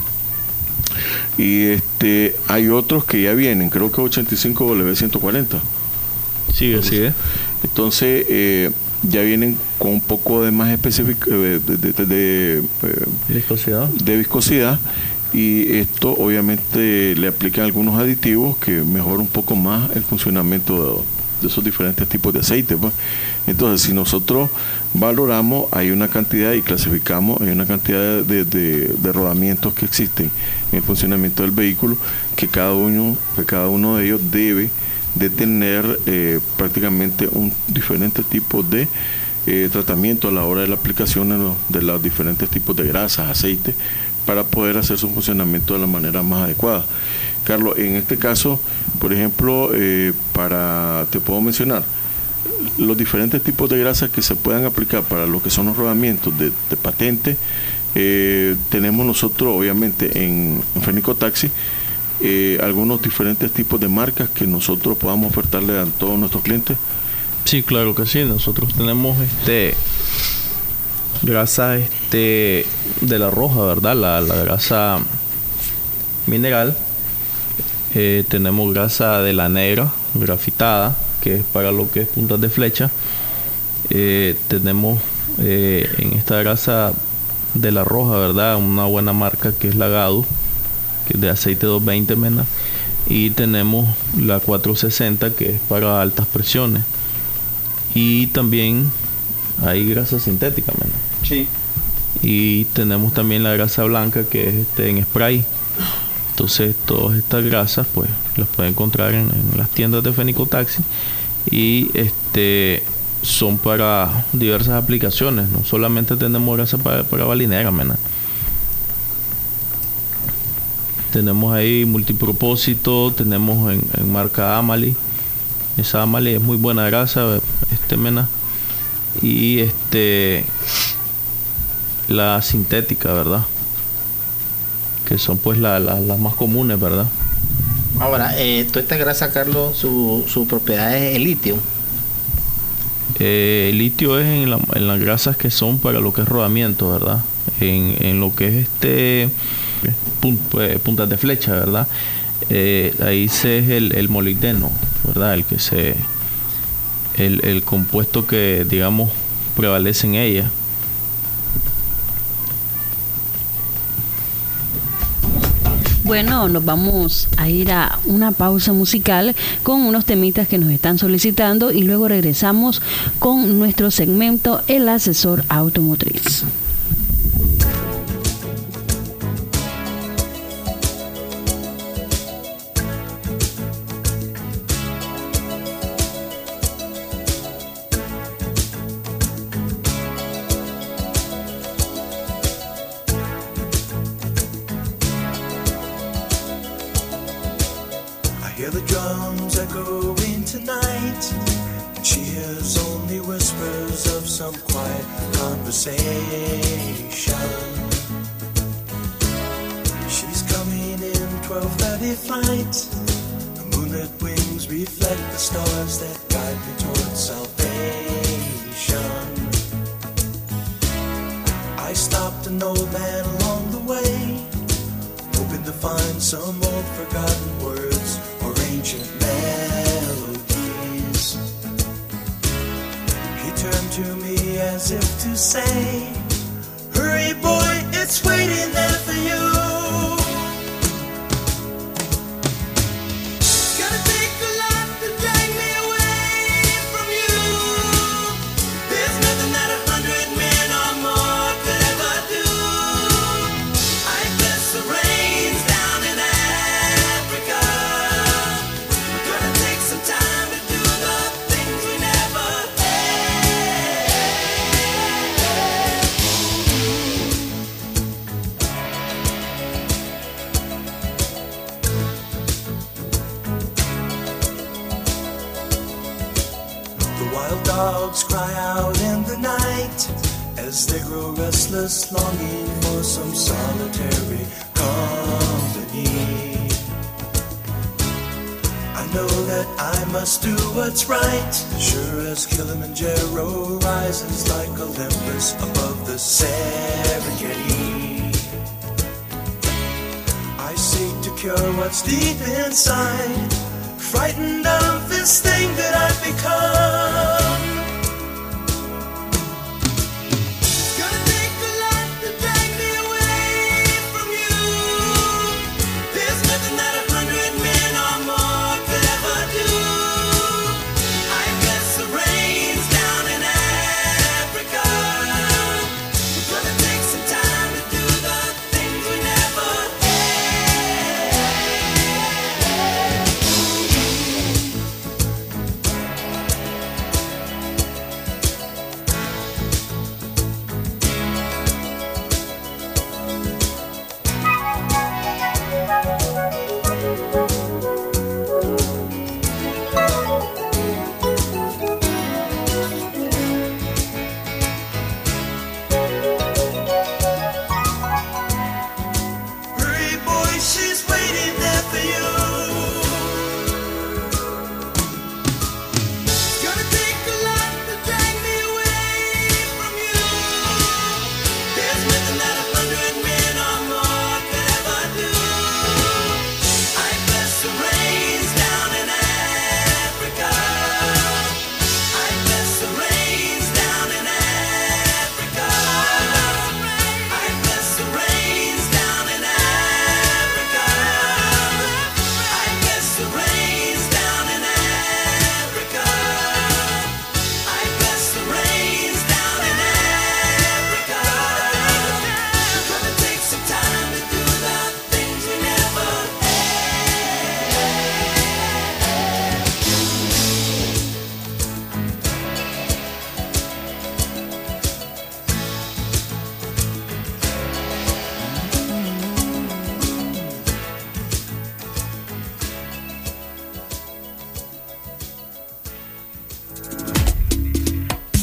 Y este hay otros que ya vienen, creo que ochenta y cinco W ciento cuarenta. Sí, así es. Entonces, eh, ya vienen con un poco de más específico de, de, de, de, de, viscosidad. de viscosidad, y esto obviamente le aplican algunos aditivos que mejoran un poco más el funcionamiento de, de esos diferentes tipos de aceite, pues. Entonces, si nosotros valoramos, hay una cantidad y clasificamos, hay una cantidad de, de, de rodamientos que existen en el funcionamiento del vehículo, que cada uno, que cada uno de ellos debe de tener eh, prácticamente un diferente tipo de eh, tratamiento a la hora de la aplicación de los, de los diferentes tipos de grasas, aceites, para poder hacer su funcionamiento de la manera más adecuada. Carlos, en este caso, por ejemplo, eh, para te puedo mencionar los diferentes tipos de grasas que se puedan aplicar para lo que son los rodamientos de, de patente. Eh, tenemos nosotros, obviamente, en, en Fénico Taxi, Eh, algunos diferentes tipos de marcas que nosotros podamos ofertarle a todos nuestros clientes. Sí, claro que sí. Nosotros tenemos este grasa este de la roja, ¿verdad? La, la grasa mineral. Eh, tenemos grasa de la negra, grafitada, que es para lo que es puntas de flecha. Eh, tenemos eh, en esta grasa de la roja, ¿verdad? Una buena marca que es la Gado, de aceite doscientos veinte, mena, y tenemos la cuatrocientos sesenta, que es para altas presiones, y también hay grasa sintética, mena. Sí. Y tenemos también la grasa blanca, que es este en spray. Entonces todas estas grasas pues las pueden encontrar en, en las tiendas de Fénico Taxi, y este son para diversas aplicaciones. No solamente tenemos grasa para, para balinera, mena. Tenemos ahí multipropósito, tenemos en, en marca Amali, esa Amalia es muy buena grasa, este mena. Y este la sintética, ¿verdad? Que son pues las la, la más comunes, ¿verdad? Ahora, eh, toda esta grasa, Carlos, su, su propiedad es el litio. Eh, el litio es en, la, en las grasas que son para lo que es rodamiento, ¿verdad? En, en lo que es este pun, pues, puntas de flecha, ¿verdad? Eh, ahí se es el, el molibdeno, ¿verdad? El que se el, el compuesto que, digamos, prevalece en ella. Bueno, nos vamos a ir a una pausa musical con unos temitas que nos están solicitando y luego regresamos con nuestro segmento El Asesor Automotriz. Hear the drums echoing tonight, and she hears only whispers of some quiet conversation. She's coming in twelve thirty flight. The moonlit wings reflect the stars that guide me towards salvation. I stopped an old man along the way, hoping to find some old forgotten words or ancient melodies. He turned to me as if to say, hurry boy, it's waiting there for you. Gonna take a lot to drag me away from you. There's nothing that a hundred men or more could ever do. I bless the rains down in Africa. Gonna take some time to do the things we never The wild dogs cry out in the night as they grow restless, longing for some solitary company. I know that I must do what's right, sure as Kilimanjaro rises like Olympus above the Serengeti. I seek to cure what's deep inside, frightened of this thing that I've become. It's gonna take a lot to drag me away from you. There's nothing that a hundred men or more could ever do. I bless the rains down in Africa. We're gonna take some time to do the things we never had.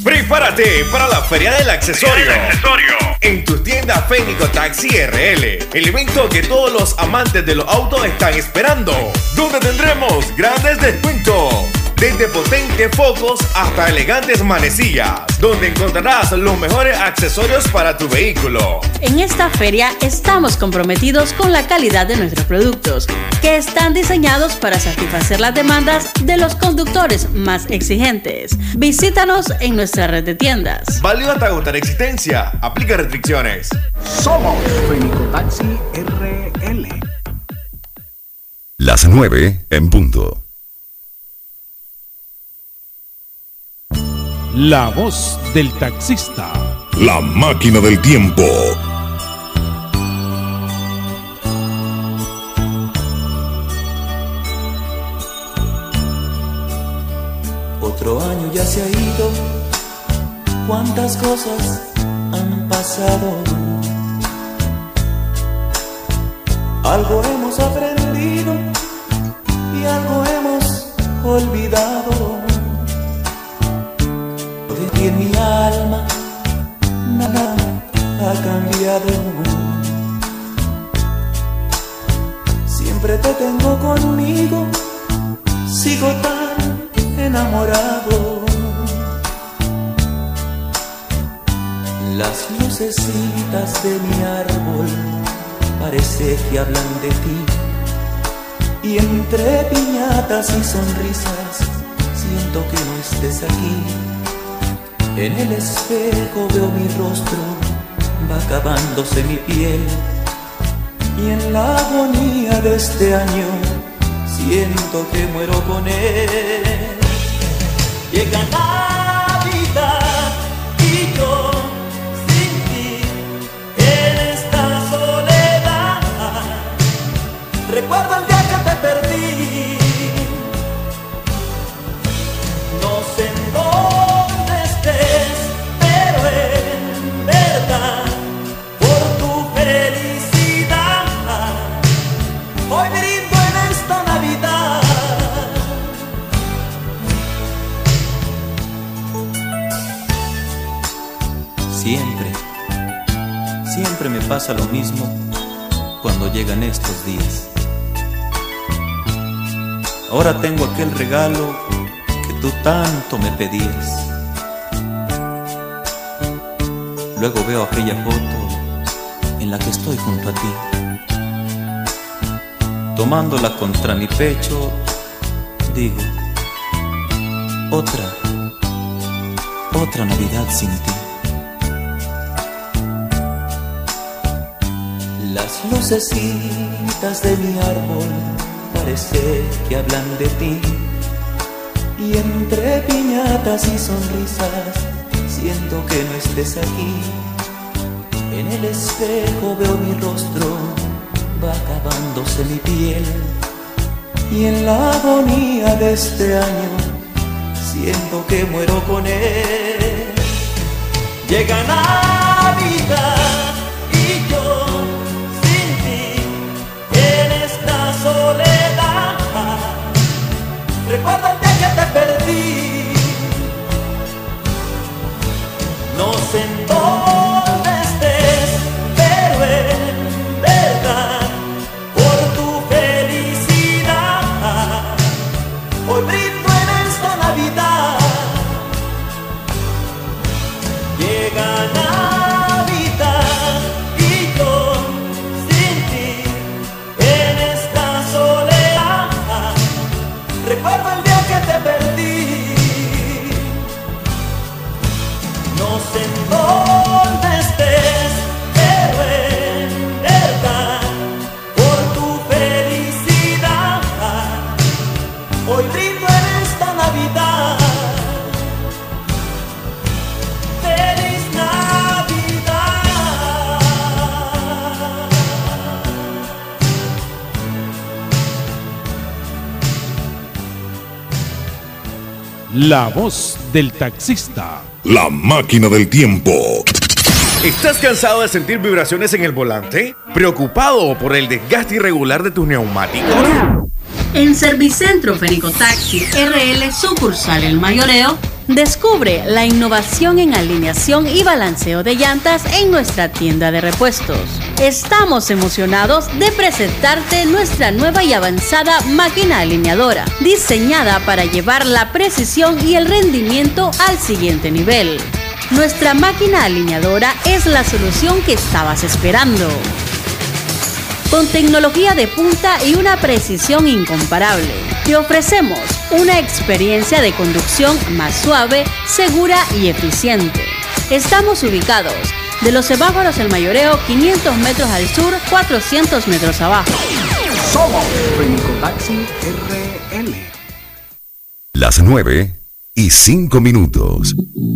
Prepárate para la Feria del Accesorio. En tu tienda Fénico Taxi R L. El evento que todos los amantes de los autos están esperando. Donde tendremos grandes descuentos. Desde potentes focos hasta elegantes manecillas, donde encontrarás los mejores accesorios para tu vehículo. En esta feria estamos comprometidos con la calidad de nuestros productos, que están diseñados para satisfacer las demandas de los conductores más exigentes. Visítanos en nuestra red de tiendas. Válido hasta agotar existencia. Aplica restricciones. Somos Fénico Taxi R L. Las nueve en punto. La voz del taxista. La máquina del tiempo. Otro año ya se ha ido, cuántas cosas han pasado. Algo hemos aprendido y algo hemos olvidado. Y en mi alma nada ha cambiado. Siempre te tengo conmigo, sigo tan enamorado. Las lucecitas de mi árbol parece que hablan de ti, y entre piñatas y sonrisas siento que no estés aquí. En el espejo veo mi rostro, va acabándose mi piel, y en la agonía de este año siento que muero con él. Llega Navidad y yo sin ti en esta soledad. Recuerdo el día que te perdí, no sé en dónde estés, pero en verdad por tu felicidad hoy brindo en esta Navidad. Siempre, siempre me pasa lo mismo cuando llegan estos días. Ahora tengo aquel regalo que tú tanto me pedías. Luego veo aquella foto en la que estoy junto a ti, tomándola contra mi pecho, digo, otra, otra Navidad sin ti. Las lucecitas de mi árbol parece que hablan de ti, y entre piñatas y sonrisas siento que no estés aquí. En el espejo veo mi rostro, va acabándose mi piel, y en la agonía de este año siento que muero con él. Llega Navidad y yo sin ti en esta soledad. Recuerda el día que te perdí, no sé en dónde estés, pero en verdad por tu felicidad hoy brindo en esta Navidad. Llega Navidad y yo sin ti en esta soledad. Recuerdo el día que te perdí, no sé en dónde estés, pero en verdad por tu felicidad hoy brindo en esta Navidad. ¡Feliz Navidad! La voz del taxista. La máquina del tiempo. ¿Estás cansado de sentir vibraciones en el volante? ¿Preocupado por el desgaste irregular de tus neumáticos? En Servicentro Fénico Taxi R L sucursal El Mayoreo, Descubre la innovación en alineación y balanceo de llantas en nuestra tienda de repuestos. Estamos emocionados de presentarte nuestra nueva y avanzada máquina alineadora, diseñada para llevar la precisión y el rendimiento al siguiente nivel. Nuestra máquina alineadora es la solución que estabas esperando. Con tecnología de punta y una precisión incomparable, te ofrecemos una experiencia de conducción más suave, segura y eficiente. Estamos ubicados de los semáforos El Mayoreo, quinientos metros al sur, cuatrocientos metros abajo. Somos Fenicotaxi R L. Las nueve y cinco minutos.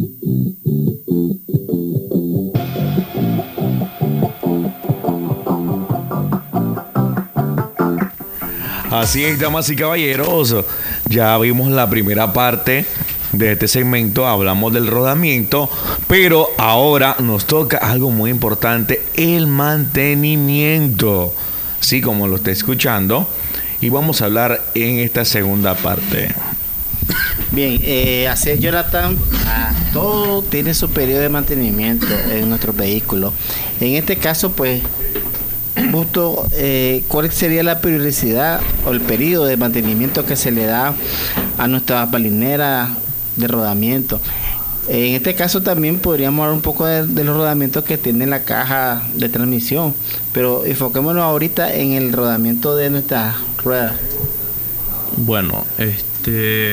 Así es, damas y caballeros, ya vimos la primera parte de este segmento, hablamos del rodamiento, pero ahora nos toca algo muy importante, el mantenimiento, sí, como lo está escuchando, y vamos a hablar en esta segunda parte. Bien, eh, así es, Jonathan, ah, todo tiene su periodo de mantenimiento en nuestros vehículos. En este caso, pues, Busto, eh, ¿cuál sería la periodicidad o el periodo de mantenimiento que se le da a nuestras balineras de rodamiento? En este caso también podríamos hablar un poco de, de los rodamientos que tiene la caja de transmisión, pero enfoquémonos ahorita en el rodamiento de nuestras ruedas. Bueno, este...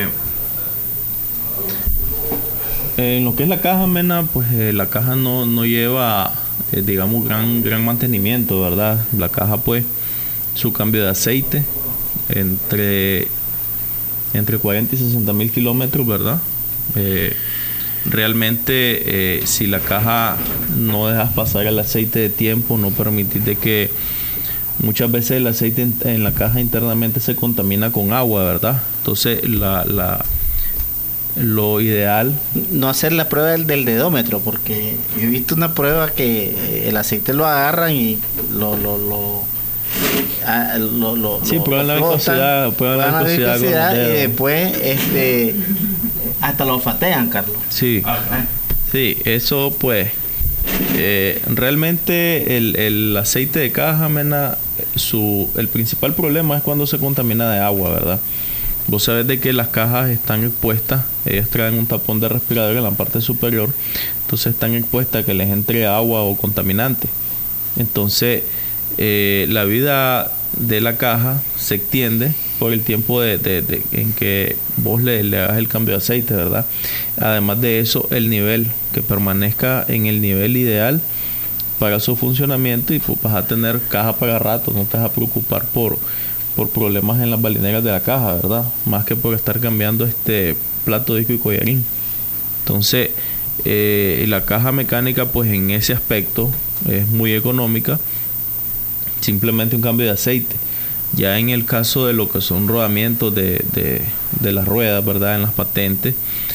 en lo que es la caja, Mena, pues eh, la caja no, no lleva... Eh, digamos gran gran mantenimiento, ¿verdad? La caja, pues, su cambio de aceite entre entre cuarenta y sesenta mil kilómetros, ¿verdad? Eh, realmente eh, si la caja no dejas pasar el aceite de tiempo, no permitís de que muchas veces el aceite en, en la caja internamente se contamina con agua, ¿verdad? Entonces la, la lo ideal, no hacer la prueba del, del dedómetro, porque yo he visto una prueba que el aceite lo agarran y lo lo lo a, lo, lo sí, lo, prueban la viscosidad, prueban la viscosidad y después este hasta lo olfatean, Carlos. Sí, sí, eso pues eh, realmente el, el aceite de caja, Mena, su el principal problema es cuando se contamina de agua, ¿verdad? Vos sabés de que las cajas están expuestas, ellas traen un tapón de respirador en la parte superior, entonces están expuestas a que les entre agua o contaminante. Entonces, eh, la vida de la caja se extiende por el tiempo de, de, de, en que vos le, le hagas el cambio de aceite, ¿verdad? Además de eso, el nivel, que permanezca en el nivel ideal para su funcionamiento, y pues vas a tener caja para rato, no te vas a preocupar por... por problemas en las balineras de la caja, ¿verdad? Más que por estar cambiando este plato, disco y collarín. Entonces, eh, la caja mecánica, pues en ese aspecto es muy económica, simplemente un cambio de aceite. Ya en el caso de lo que son rodamientos de, de, de las ruedas, ¿verdad? En las patentes,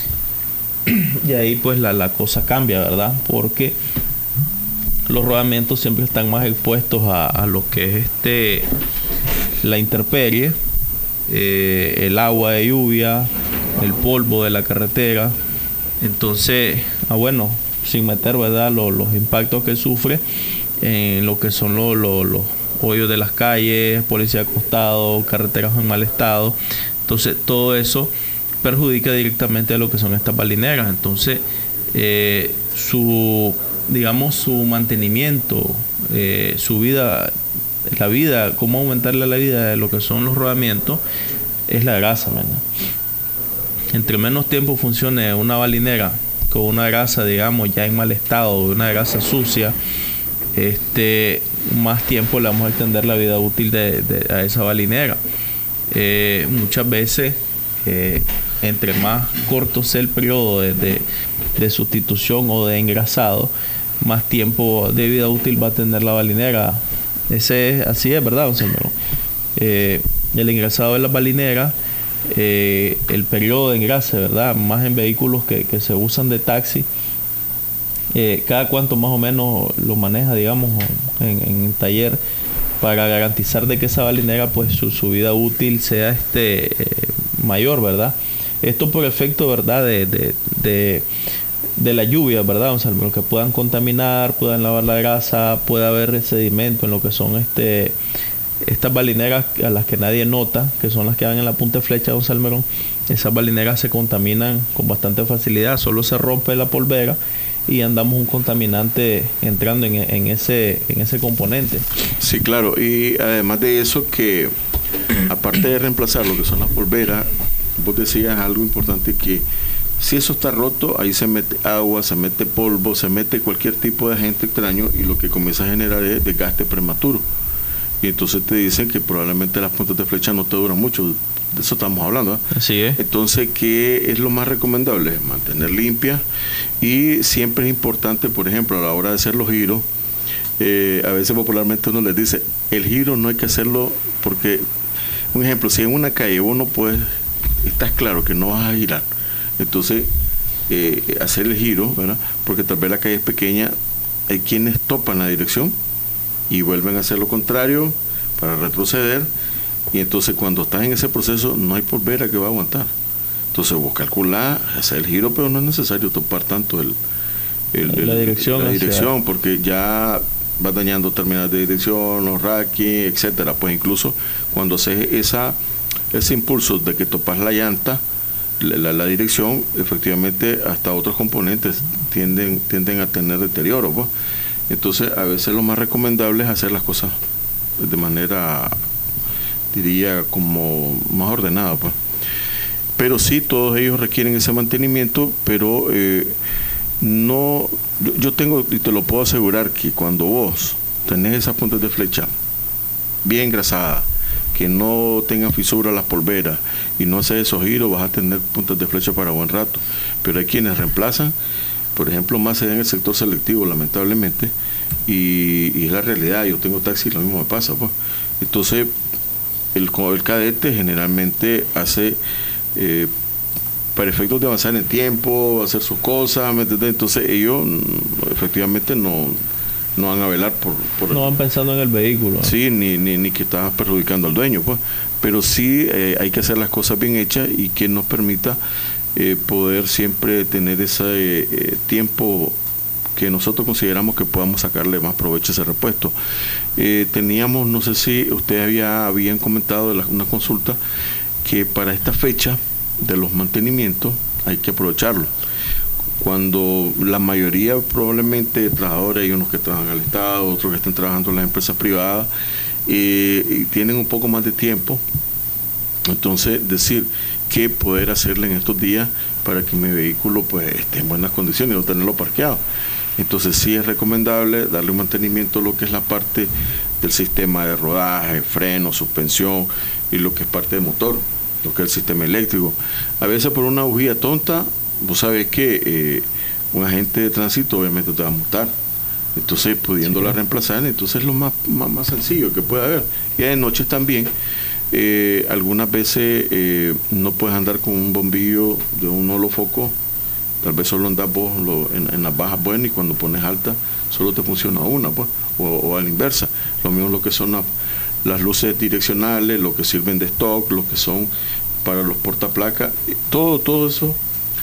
y ahí pues la, la cosa cambia, ¿verdad? Porque los rodamientos siempre están más expuestos a, a lo que es este... la intemperie, eh, el agua de lluvia, el polvo de la carretera. Entonces, ah, bueno, sin meter, ¿verdad?, los, los impactos que sufre en lo que son los, los, los hoyos de las calles, policía acostado, carreteras en mal estado. Entonces, todo eso perjudica directamente a lo que son estas balineras. Entonces, eh, su, digamos, su mantenimiento, eh, su vida... la vida, cómo aumentarle la vida de lo que son los rodamientos, es la grasa, ¿verdad? Entre menos tiempo funcione una balinera con una grasa, digamos, ya en mal estado, una grasa sucia, este, más tiempo le vamos a extender la vida útil de, de, a esa balinera. Eh, muchas veces, eh, entre más corto sea el periodo de, de, de sustitución o de engrasado, más tiempo de vida útil va a tener la balinera. Ese es, así es, ¿verdad, don señor? Eh, el engrasado de las balineras, eh, el periodo de engrase, ¿verdad? Más en vehículos que, que se usan de taxi. Eh, cada cuánto más o menos lo maneja, digamos, en, en el taller, para garantizar de que esa balinera, pues, su, su vida útil sea este eh, mayor, ¿verdad? Esto por efecto, ¿verdad?, de, de, de, de la lluvia, ¿verdad, don Salvador? Que puedan contaminar, puedan lavar la grasa, pueda haber sedimento en lo que son este estas balineras a las que nadie nota, que son las que dan en la punta de flecha, don Salmerón. Esas balineras se contaminan con bastante facilidad, solo se rompe la polvera y andamos un contaminante entrando en, en ese en ese componente. Sí, claro, y además de eso, que aparte de reemplazar lo que son las polveras, vos decías algo importante, que si eso está roto, ahí se mete agua, se mete polvo, se mete cualquier tipo de agente extraño, y lo que comienza a generar es desgaste prematuro. Y entonces te dicen que probablemente las puntas de flecha no te duran mucho. De eso estamos hablando, ¿eh? Así es. Entonces, ¿qué es lo más recomendable? Mantener limpias, y siempre es importante, por ejemplo, a la hora de hacer los giros, eh, a veces popularmente uno les dice, el giro no hay que hacerlo porque, un ejemplo, si en una calle uno pues, estás claro que no vas a girar, entonces eh, hacer el giro, ¿verdad? Porque tal vez la calle es pequeña, hay quienes topan la dirección y vuelven a hacer lo contrario para retroceder, y entonces cuando estás en ese proceso no hay polvera que va a aguantar. Entonces vos calculás, hacer el giro, pero no es necesario topar tanto el, el, la el, dirección, la dirección hacia... porque ya vas dañando terminales de dirección, los racking, etcétera. Pues incluso cuando haces esa, ese impulso de que topas la llanta, la, la, la dirección, efectivamente hasta otros componentes tienden, tienden a tener deterioro, pues. Entonces a veces lo más recomendable es hacer las cosas de manera, diría, como más ordenada, pues. Pero sí, todos ellos requieren ese mantenimiento, pero eh, no, yo, yo tengo, y te lo puedo asegurar, que cuando vos tenés esas puntas de flecha bien engrasadas, que no tengan fisura las polveras, y no haces esos giros, vas a tener puntas de flecha para buen rato. Pero hay quienes reemplazan, por ejemplo, más se da en el sector selectivo, lamentablemente, y, y es la realidad. Yo tengo taxi y lo mismo me pasa, pues. Entonces, el, el cadete generalmente hace, eh, para efectos de avanzar en tiempo, hacer sus cosas, ¿me entiendes? Entonces ellos efectivamente no, no van a velar por, por no van pensando en el vehículo, ¿eh? Sí, ni, ni, ni que estás perjudicando al dueño, pues. Pero sí eh, hay que hacer las cosas bien hechas, y que nos permita eh, poder siempre tener ese eh, tiempo que nosotros consideramos que podamos sacarle más provecho a ese repuesto. Eh, teníamos, no sé si ustedes había, habían comentado de la, una consulta, que para esta fecha de los mantenimientos hay que aprovecharlo. Cuando la mayoría probablemente de trabajadores, hay unos que trabajan al Estado, otros que están trabajando en las empresas privadas, eh, y tienen un poco más de tiempo, entonces decir qué poder hacerle en estos días para que mi vehículo pues esté en buenas condiciones y no tenerlo parqueado. Entonces sí es recomendable darle un mantenimiento a lo que es la parte del sistema de rodaje, freno, suspensión, y lo que es parte del motor, lo que es el sistema eléctrico. A veces por una bujía tonta, vos sabés que eh, un agente de tránsito obviamente te va a multar. Entonces, pudiéndola sí. reemplazar, entonces es lo más, más, más sencillo que puede haber. Y de noche también, eh, algunas veces eh, no puedes andar con un bombillo de un holofoco, tal vez solo andas vos lo, en, en las bajas, bueno, y cuando pones alta solo te funciona una, pues, o, o a la inversa. Lo mismo lo que son las, las luces direccionales, lo que sirven de stock, lo que son para los portaplacas, todo, todo eso,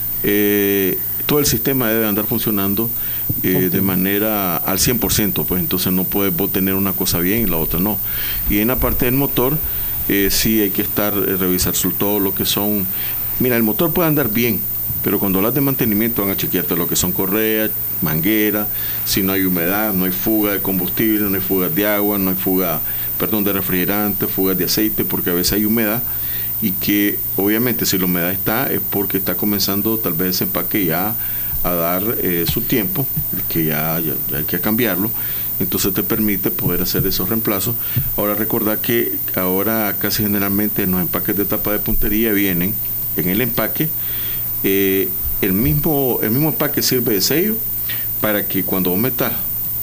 eh, todo el sistema debe andar funcionando eh, okay. de manera al cien por ciento, pues entonces no puedes vos tener una cosa bien y la otra no. Y en la parte del motor, eh, sí hay que estar, eh, revisar todo lo que son, mira, el motor puede andar bien, pero cuando hablas de mantenimiento van a chequearte lo que son correas, manguera, si no hay humedad, no hay fuga de combustible, no hay fuga de agua, no hay fuga, perdón, de refrigerante, fugas de aceite, porque a veces hay humedad, y que obviamente si la humedad está es porque está comenzando tal vez ese empaque ya a dar eh, su tiempo, que ya, ya, ya hay que cambiarlo, entonces te permite poder hacer esos reemplazos. Ahora recordar que ahora casi generalmente en los empaques de tapa de puntería vienen en el empaque eh, el mismo el mismo empaque sirve de sello para que cuando vos metas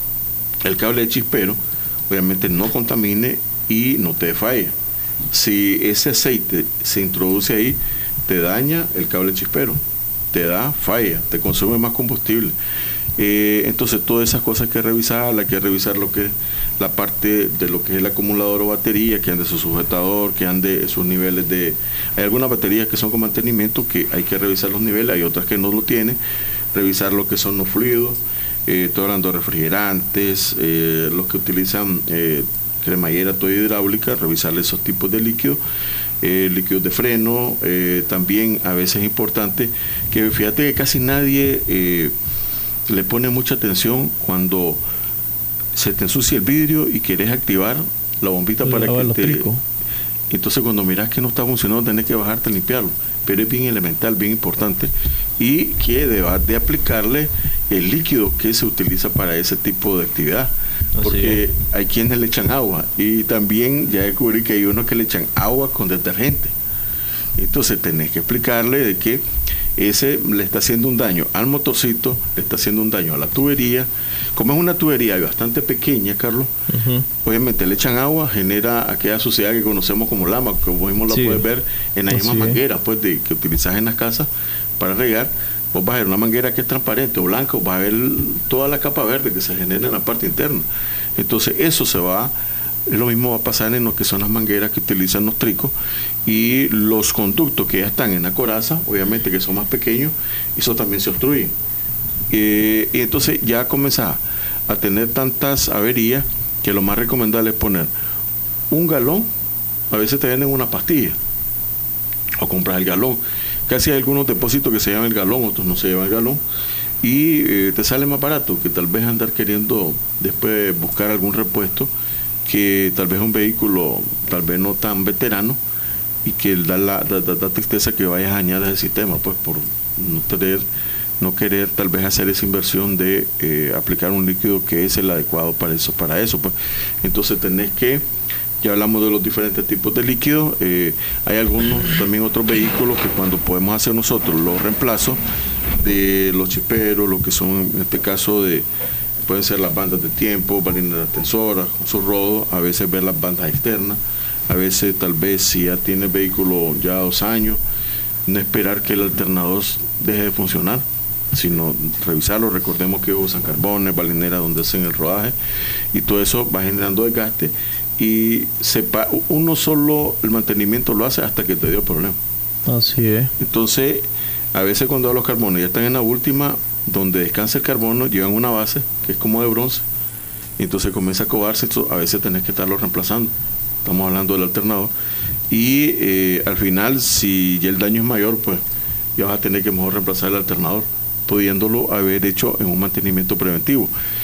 el cable de chispero obviamente no contamine y no te falle. Si ese aceite se introduce ahí, te daña el cable chispero. te da falla, te consume más combustible. Eh, entonces todas esas cosas hay que revisar, hay que revisar lo que es la parte de lo que es el acumulador o batería, que ande su sujetador, que ande sus niveles de... Hay algunas baterías que son con mantenimiento que hay que revisar los niveles, hay otras que no lo tienen, revisar lo que son los fluidos, eh, estoy hablando de refrigerantes, eh, los que utilizan eh, cremallera toda hidráulica, revisar esos tipos de líquidos, eh, líquidos de freno, eh, también a veces es importante que fíjate que casi nadie... Eh, le pone mucha atención cuando se te ensucia el vidrio y quieres activar la bombita para que te... Tricos. Entonces cuando miras que no está funcionando tenés que bajarte a limpiarlo, pero es bien elemental, bien importante, y que debas de aplicarle el líquido que se utiliza para ese tipo de actividad, porque hay quienes le echan agua, y también ya descubrí que hay unos que le echan agua con detergente. Entonces tenés que explicarle de que ese le está haciendo un daño al motorcito, le está haciendo un daño a la tubería. Como es una tubería bastante pequeña, Carlos, uh-huh. obviamente le echan agua, genera aquella suciedad que conocemos como lama, que vos mismo la sí. puedes ver en las mismas mangueras pues, de, que utilizas en las casas para regar. Vos vas a ver una manguera que es transparente o blanca, vas a ver toda la capa verde que se genera en la parte interna. Entonces eso se va... Lo mismo va a pasar en lo que son las mangueras que utilizan los tricos y los conductos que ya están en la coraza, obviamente que son más pequeños, eso también se obstruye. Eh, y entonces ya comienza a tener tantas averías que lo más recomendable es poner un galón, a veces te venden una pastilla, o compras el galón. Casi hay algunos depósitos que se llevan el galón, otros no se llevan el galón, y eh, te sale más barato que tal vez andar queriendo después buscar algún repuesto, que tal vez un vehículo tal vez no tan veterano y que da la da, da, da tristeza que vayas a dañar ese sistema pues por no tener no querer tal vez hacer esa inversión de eh, aplicar un líquido que es el adecuado para eso para eso pues. Entonces tenés que, ya hablamos de los diferentes tipos de líquidos, eh, hay algunos también otros vehículos que cuando podemos hacer nosotros los reemplazos de los chiperos, lo que son en este caso de pueden ser las bandas de tiempo, balineras tensoras, con su rodo, a veces ver las bandas externas, a veces tal vez si ya tiene el vehículo ya dos años, no esperar que el alternador deje de funcionar, sino revisarlo. Recordemos que usan carbones, balineras donde hacen el rodaje, y todo eso va generando desgaste, y sepa, uno solo el mantenimiento lo hace hasta que te dio el problema. Así es. Entonces, a veces cuando los carbones ya están en la última, donde descansa el carbono, llevan una base que es como de bronce, y entonces comienza a cobarse. Esto a veces tenés que estarlo reemplazando. Estamos hablando del alternador, y eh, al final, si ya el daño es mayor, pues ya vas a tener que mejor reemplazar el alternador, pudiéndolo haber hecho en un mantenimiento preventivo.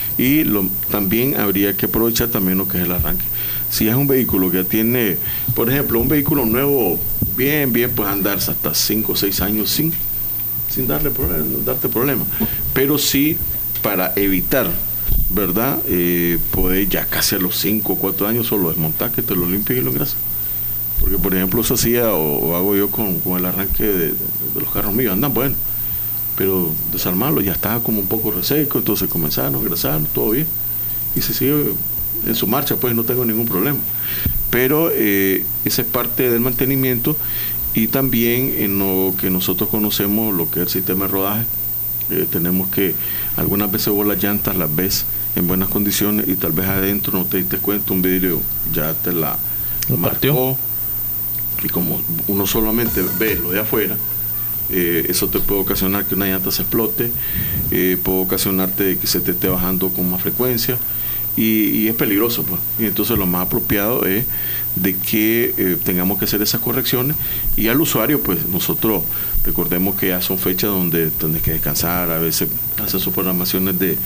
Y lo, también habría que aprovechar también lo que es el arranque. Si es un vehículo que tiene, por ejemplo, un vehículo nuevo, bien, bien, pues andarse hasta cinco o seis años sin sin darle problema, darte problemas, pero sí para evitar, ¿verdad? Eh, poder ya casi a los cinco o cuatro años solo desmontar, que te lo limpien y lo engrasen. Porque por ejemplo eso hacía o, o hago yo con, con el arranque de, de, de los carros míos, andan bueno, pero desarmarlo ya estaba como un poco reseco, entonces comenzaron a engrasar, todo bien, y se sigue en su marcha, pues no tengo ningún problema. Pero eh, esa es parte del mantenimiento. Y también en lo que nosotros conocemos, lo que es el sistema de rodaje, eh, tenemos que, algunas veces vos las llantas las ves en buenas condiciones y tal vez adentro no te diste cuenta, un vidrio ya te la lo marcó, y como uno solamente ve lo de afuera, eh, eso te puede ocasionar que una llanta se explote, eh, puede ocasionarte que se te esté bajando con más frecuencia, y, y es peligroso pues. Y entonces lo más apropiado es de que eh, tengamos que hacer esas correcciones, y al usuario pues nosotros recordemos que ya son fechas donde tenés que descansar, a veces hacer sus programaciones de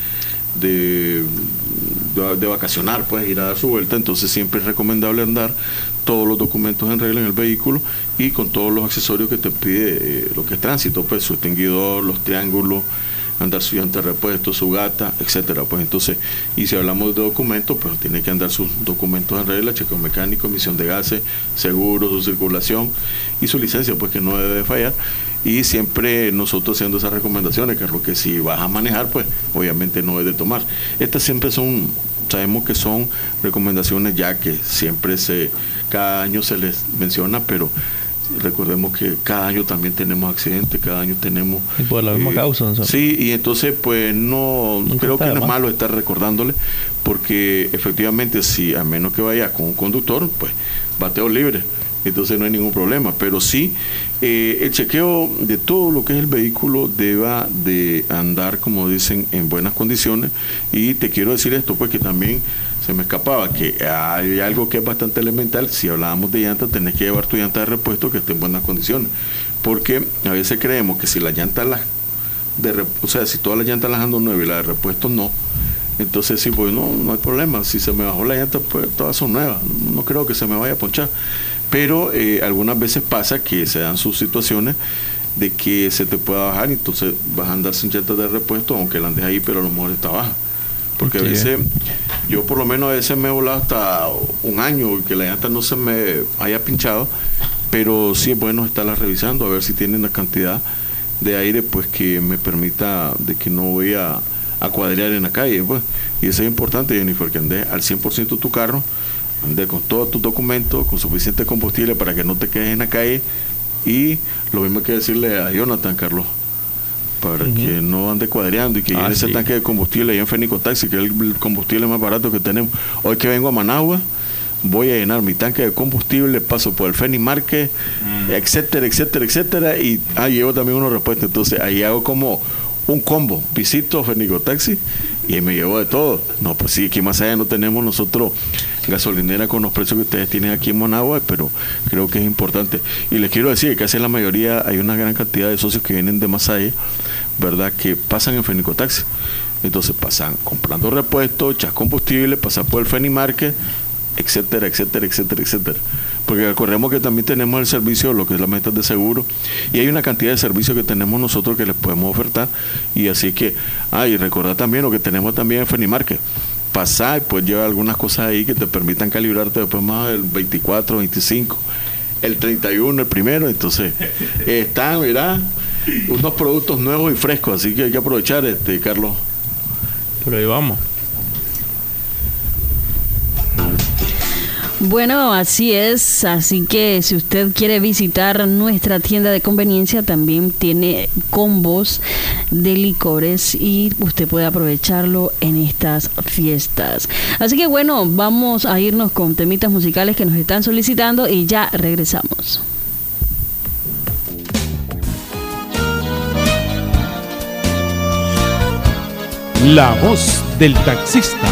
de, de de vacacionar, pues ir a dar su vuelta. Entonces siempre es recomendable andar todos los documentos en regla en el vehículo y con todos los accesorios que te pide eh, lo que es tránsito, pues su extinguidor, los triángulos, andar su llanta de repuesto, su gata, etcétera. Pues entonces, y si hablamos de documentos, pues tiene que andar sus documentos en regla, chequeo mecánico, emisión de gases, seguro, su circulación y su licencia, pues que no debe de fallar. Y siempre nosotros haciendo esas recomendaciones, que es lo que si vas a manejar, pues obviamente no debes de tomar. Estas siempre son, sabemos que son recomendaciones ya que siempre se, cada año se les menciona, pero Recordemos que cada año también tenemos accidentes, cada año tenemos... Y por la misma eh, causa. ¿No? Sí, y entonces pues no, Nunca creo que no es más. malo estar recordándole, porque efectivamente si a menos que vaya con un conductor, pues bateo libre, entonces no hay ningún problema, pero sí eh, el chequeo de todo lo que es el vehículo deba de andar, como dicen, en buenas condiciones. Y te quiero decir esto, pues que también se me escapaba, que hay algo que es bastante elemental. Si hablábamos de llantas, tenés que llevar tu llanta de repuesto que esté en buenas condiciones, porque a veces creemos que si las llantas las de rep- o sea, si todas las llantas las ando nuevas y las de repuesto no, entonces sí, pues no, no hay problema. Si se me bajó la llanta, pues todas son nuevas, no creo que se me vaya a ponchar. Pero eh, algunas veces pasa que se dan sus situaciones de que se te pueda bajar, y entonces vas a andar sin llantas de repuesto, aunque la andes ahí, pero a lo mejor está baja. Porque a Sí. veces, yo por lo menos a veces me he volado hasta un año que la llanta no se me haya pinchado, pero sí es bueno estarla revisando, a ver si tiene una cantidad de aire pues que me permita de que no voy a, a cuadrear en la calle, pues. Y eso es importante, Jennifer, que andes al cien por ciento tu carro, ande con todos tus documentos, con suficiente combustible para que no te quedes en la calle. Y lo mismo hay que decirle a Jonathan, Carlos, para Ujú. que no ande cuadreando y que Ah, llene ese sí. tanque de combustible ahí en Fénico Taxi, que es el combustible más barato que tenemos. Hoy que vengo a Managua, voy a llenar mi tanque de combustible, paso por el Fenimarket, Mm. etcétera, etcétera, etcétera, y ah, llevo también unos repuestos. Entonces ahí hago como un combo, visito Fénico Taxi y me llevo de todo. No, pues sí, aquí más allá no tenemos nosotros gasolinera con los precios que ustedes tienen aquí en Managua, pero creo que es importante. Y les quiero decir que casi en la mayoría hay una gran cantidad de socios que vienen de más allá, ¿verdad?, que pasan en Fénico Taxi. Entonces pasan comprando repuestos, echas combustible, pasan por el Fenimarket, etcétera, etcétera, etcétera, etcétera. Porque recordemos que también tenemos el servicio, lo que es la meta de seguro, y hay una cantidad de servicios que tenemos nosotros que les podemos ofertar. Y así que, ah, y recordar también lo que tenemos también en Fenimarket. Pasar, pues lleva algunas cosas ahí que te permitan calibrarte después más el veinticuatro, veinticinco, el treinta y uno, el primero. Entonces, están, mirá, unos productos nuevos y frescos, así que hay que aprovechar, este Carlos. Pero ahí vamos. Bueno, así es, así que si usted quiere visitar nuestra tienda de conveniencia, también tiene combos de licores y usted puede aprovecharlo en estas fiestas. Así que bueno, vamos a irnos con temitas musicales que nos están solicitando y ya regresamos. La voz del taxista.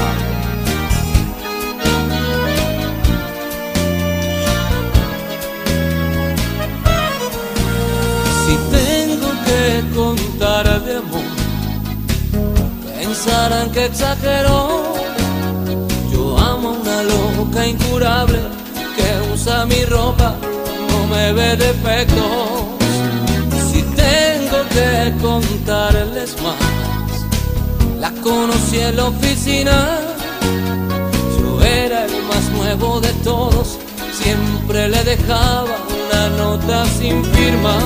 Si tengo que contar de amor, pensarán que exageró. Yo amo a una loca incurable que usa mi ropa, no me ve defectos. Si tengo que contarles más, la conocí en la oficina. Yo era el más nuevo de todos, siempre le dejaba una nota sin firma.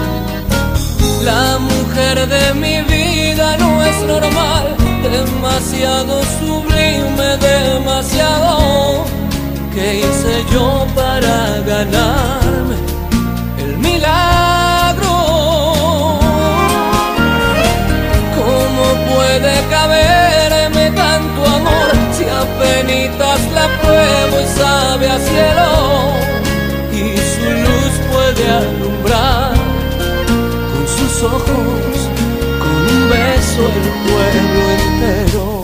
La mujer de mi vida no es normal, demasiado sublime, demasiado. ¿Qué hice yo para ganarme el milagro? ¿Cómo puede caberme tanto amor si apenitas la pruebo y sabe a cielo? Y su luz puede alumbrar con sus ojos, con un beso el pueblo entero.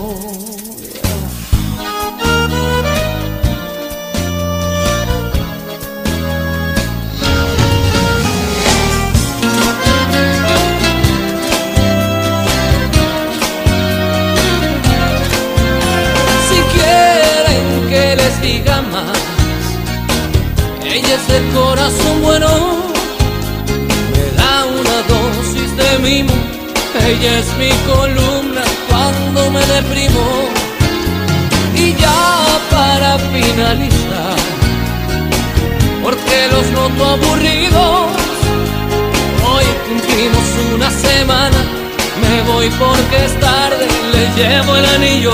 Si quieren que les diga más, ella es de corazón bueno, me da una dosis de mimo. Ella es mi columna cuando me deprimo. Y ya para finalizar, porque los noto aburridos, hoy cumplimos una semana. Me voy porque es tarde, le llevo el anillo.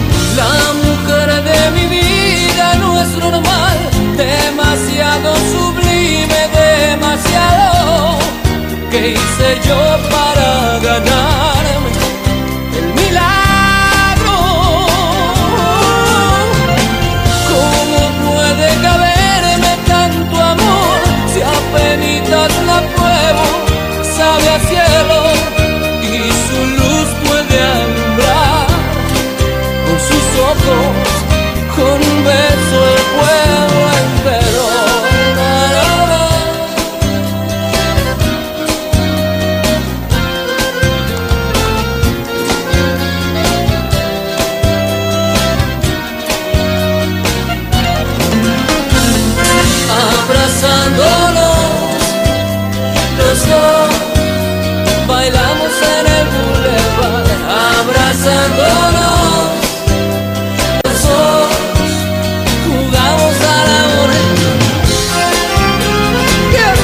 La mujer de mi vida no es normal, demasiado sublime, ¿qué hice yo para ganarme el milagro? ¿Cómo puede caberme tanto amor si apenitas la pruebo? Sabe a cielo y su luz puede alumbrar con sus ojos, con un beso el pueblo entero. Abrazándonos los dos, bailamos en el boulevard. Abrazándonos los dos, jugamos al amor. Yeah,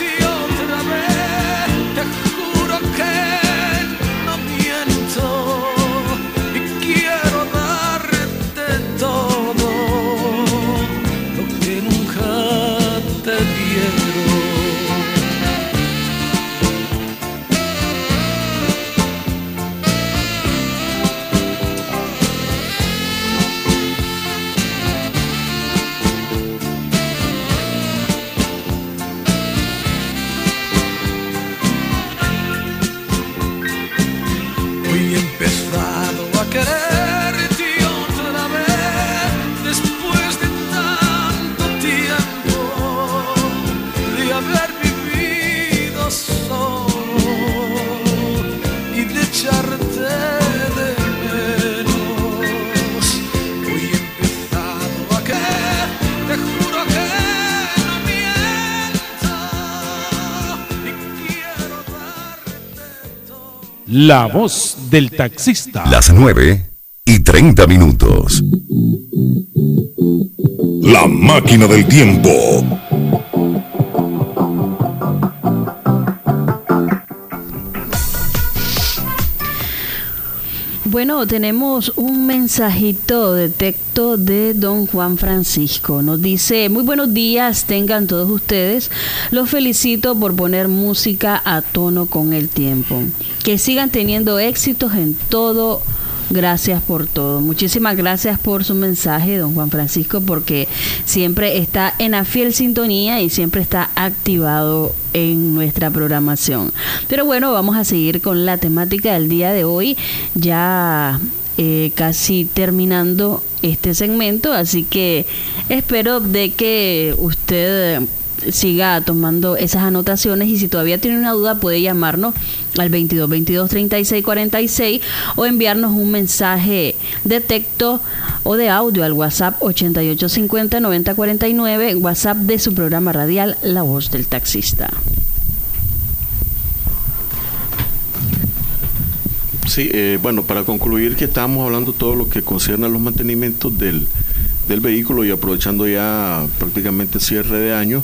Te juro que no miento. La voz del taxista. Las nueve y treinta minutos. La máquina del tiempo. Bueno, tenemos un mensajito de texto de don Juan Francisco. Nos dice: muy buenos días tengan todos ustedes. Los felicito por poner música a tono con el tiempo. Que sigan teniendo éxitos en todo. Gracias por todo. Muchísimas gracias por su mensaje, don Juan Francisco, porque siempre está en la fiel sintonía y siempre está activado en nuestra programación. Pero bueno, vamos a seguir con la temática del día de hoy, ya eh, casi terminando este segmento, así que espero de que usted siga tomando esas anotaciones, y si todavía tiene una duda puede llamarnos al veintidós veintidós treinta y seis cuarenta y seis o enviarnos un mensaje de texto o de audio al WhatsApp ochenta y ocho cincuenta noventa cuarenta y nueve, WhatsApp de su programa radial La Voz del Taxista. Sí, eh, bueno, para concluir, que estábamos hablando todo lo que concierne a los mantenimientos del, del vehículo, y aprovechando ya prácticamente el cierre de año,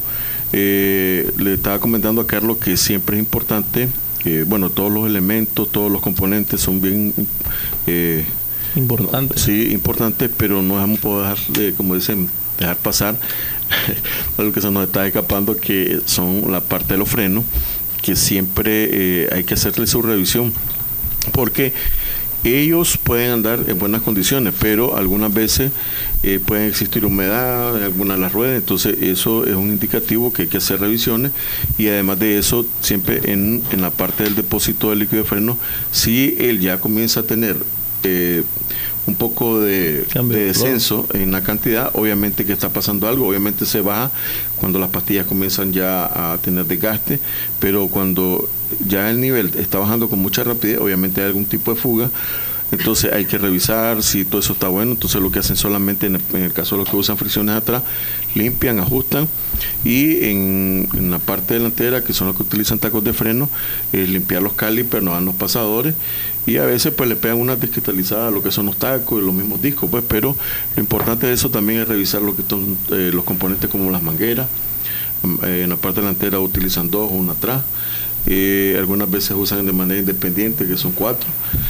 eh, le estaba comentando a Carlos que siempre es importante, eh, bueno, todos los elementos, todos los componentes son bien eh, importantes. Sí, importantes, pero no dejamos poder dejar, eh, como dicen, dejar pasar algo que se nos está escapando, que son la parte de los frenos, que siempre eh, hay que hacerle su revisión, porque ellos pueden andar en buenas condiciones, pero algunas veces eh, pueden existir humedad en algunas de las ruedas, entonces eso es un indicativo que hay que hacer revisiones. Y además de eso, siempre en, en la parte del depósito del líquido de freno, si él ya comienza a tener eh, un poco de, de descenso en la cantidad, obviamente que está pasando algo. Obviamente se baja cuando las pastillas comienzan ya a tener desgaste, pero cuando ya el nivel está bajando con mucha rapidez, obviamente hay algún tipo de fuga. Entonces hay que revisar si todo eso está bueno. Entonces lo que hacen solamente, en el, en el caso de los que usan fricciones atrás, limpian, ajustan, y en, en la parte delantera, que son los que utilizan tacos de freno, eh, limpiar los calipers, no dan los pasadores, y a veces pues le pegan una descristalizada a lo que son los tacos y los mismos discos, pues. Pero lo importante de eso también es revisar lo que son eh, los componentes, como las mangueras. Eh, en la parte delantera utilizan dos, una atrás. Eh, algunas veces usan de manera independiente, que son cuatro,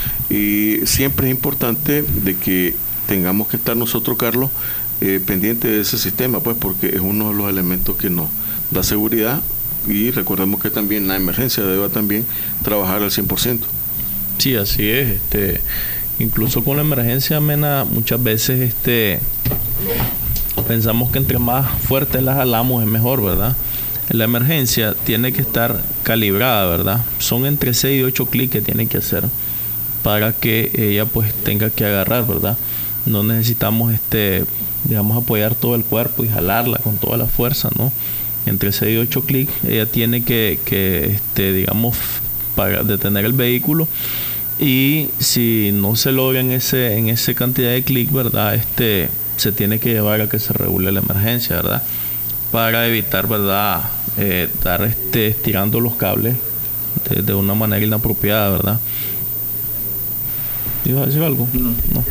y siempre es importante de que tengamos que estar nosotros, Carlos, eh, pendientes de ese sistema, pues, porque es uno de los elementos que nos da seguridad. Y recordemos que también la emergencia debe también trabajar al cien por ciento. Sí, así es. Este, incluso con la emergencia, Mena, muchas veces este pensamos que entre más fuerte la jalamos es mejor, ¿verdad? La emergencia tiene que estar calibrada, ¿verdad? Son entre seis y ocho clics que tiene que hacer para que ella pues tenga que agarrar, ¿verdad? No necesitamos este, digamos, apoyar todo el cuerpo y jalarla con toda la fuerza, ¿no? Entre seis y ocho clics ella tiene que, que este, digamos, para detener el vehículo. Y si no se logra en ese, en esa cantidad de clics, ¿verdad? Este, se tiene que llevar a que se regule la emergencia, ¿verdad? Para evitar, ¿verdad? Eh, estar este, estirando los cables de, de una manera inapropiada, ¿verdad? ¿Ibas a decir algo? No. no.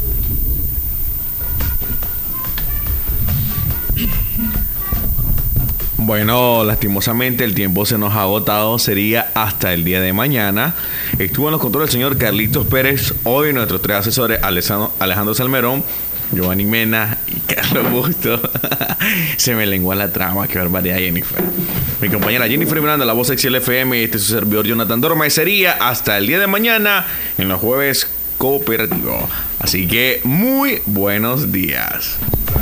Bueno, lastimosamente el tiempo se nos ha agotado. Sería hasta el día de mañana. Estuvo en los controles el señor Carlitos Pérez. Hoy nuestros tres asesores, Alejandro, Alejandro Salmerón, Giovanni Mena y Carlos Busto. Se me lengua la trama, qué barbaridad, Jennifer. Mi compañera Jennifer Miranda, la voz X L F M, y este es su servidor Jonathan Dorma. Y sería hasta el día de mañana en los jueves cooperativos. Así que muy buenos días.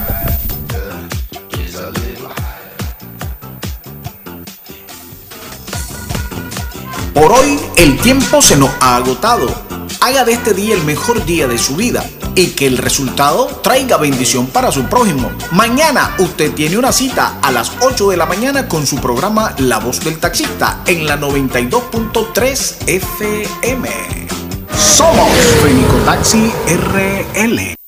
Por hoy el tiempo se nos ha agotado. Haga de este día el mejor día de su vida y que el resultado traiga bendición para su prójimo. Mañana usted tiene una cita a las ocho de la mañana con su programa La Voz del Taxista en la noventa y dos punto tres F M. Somos Fenicotaxi R L.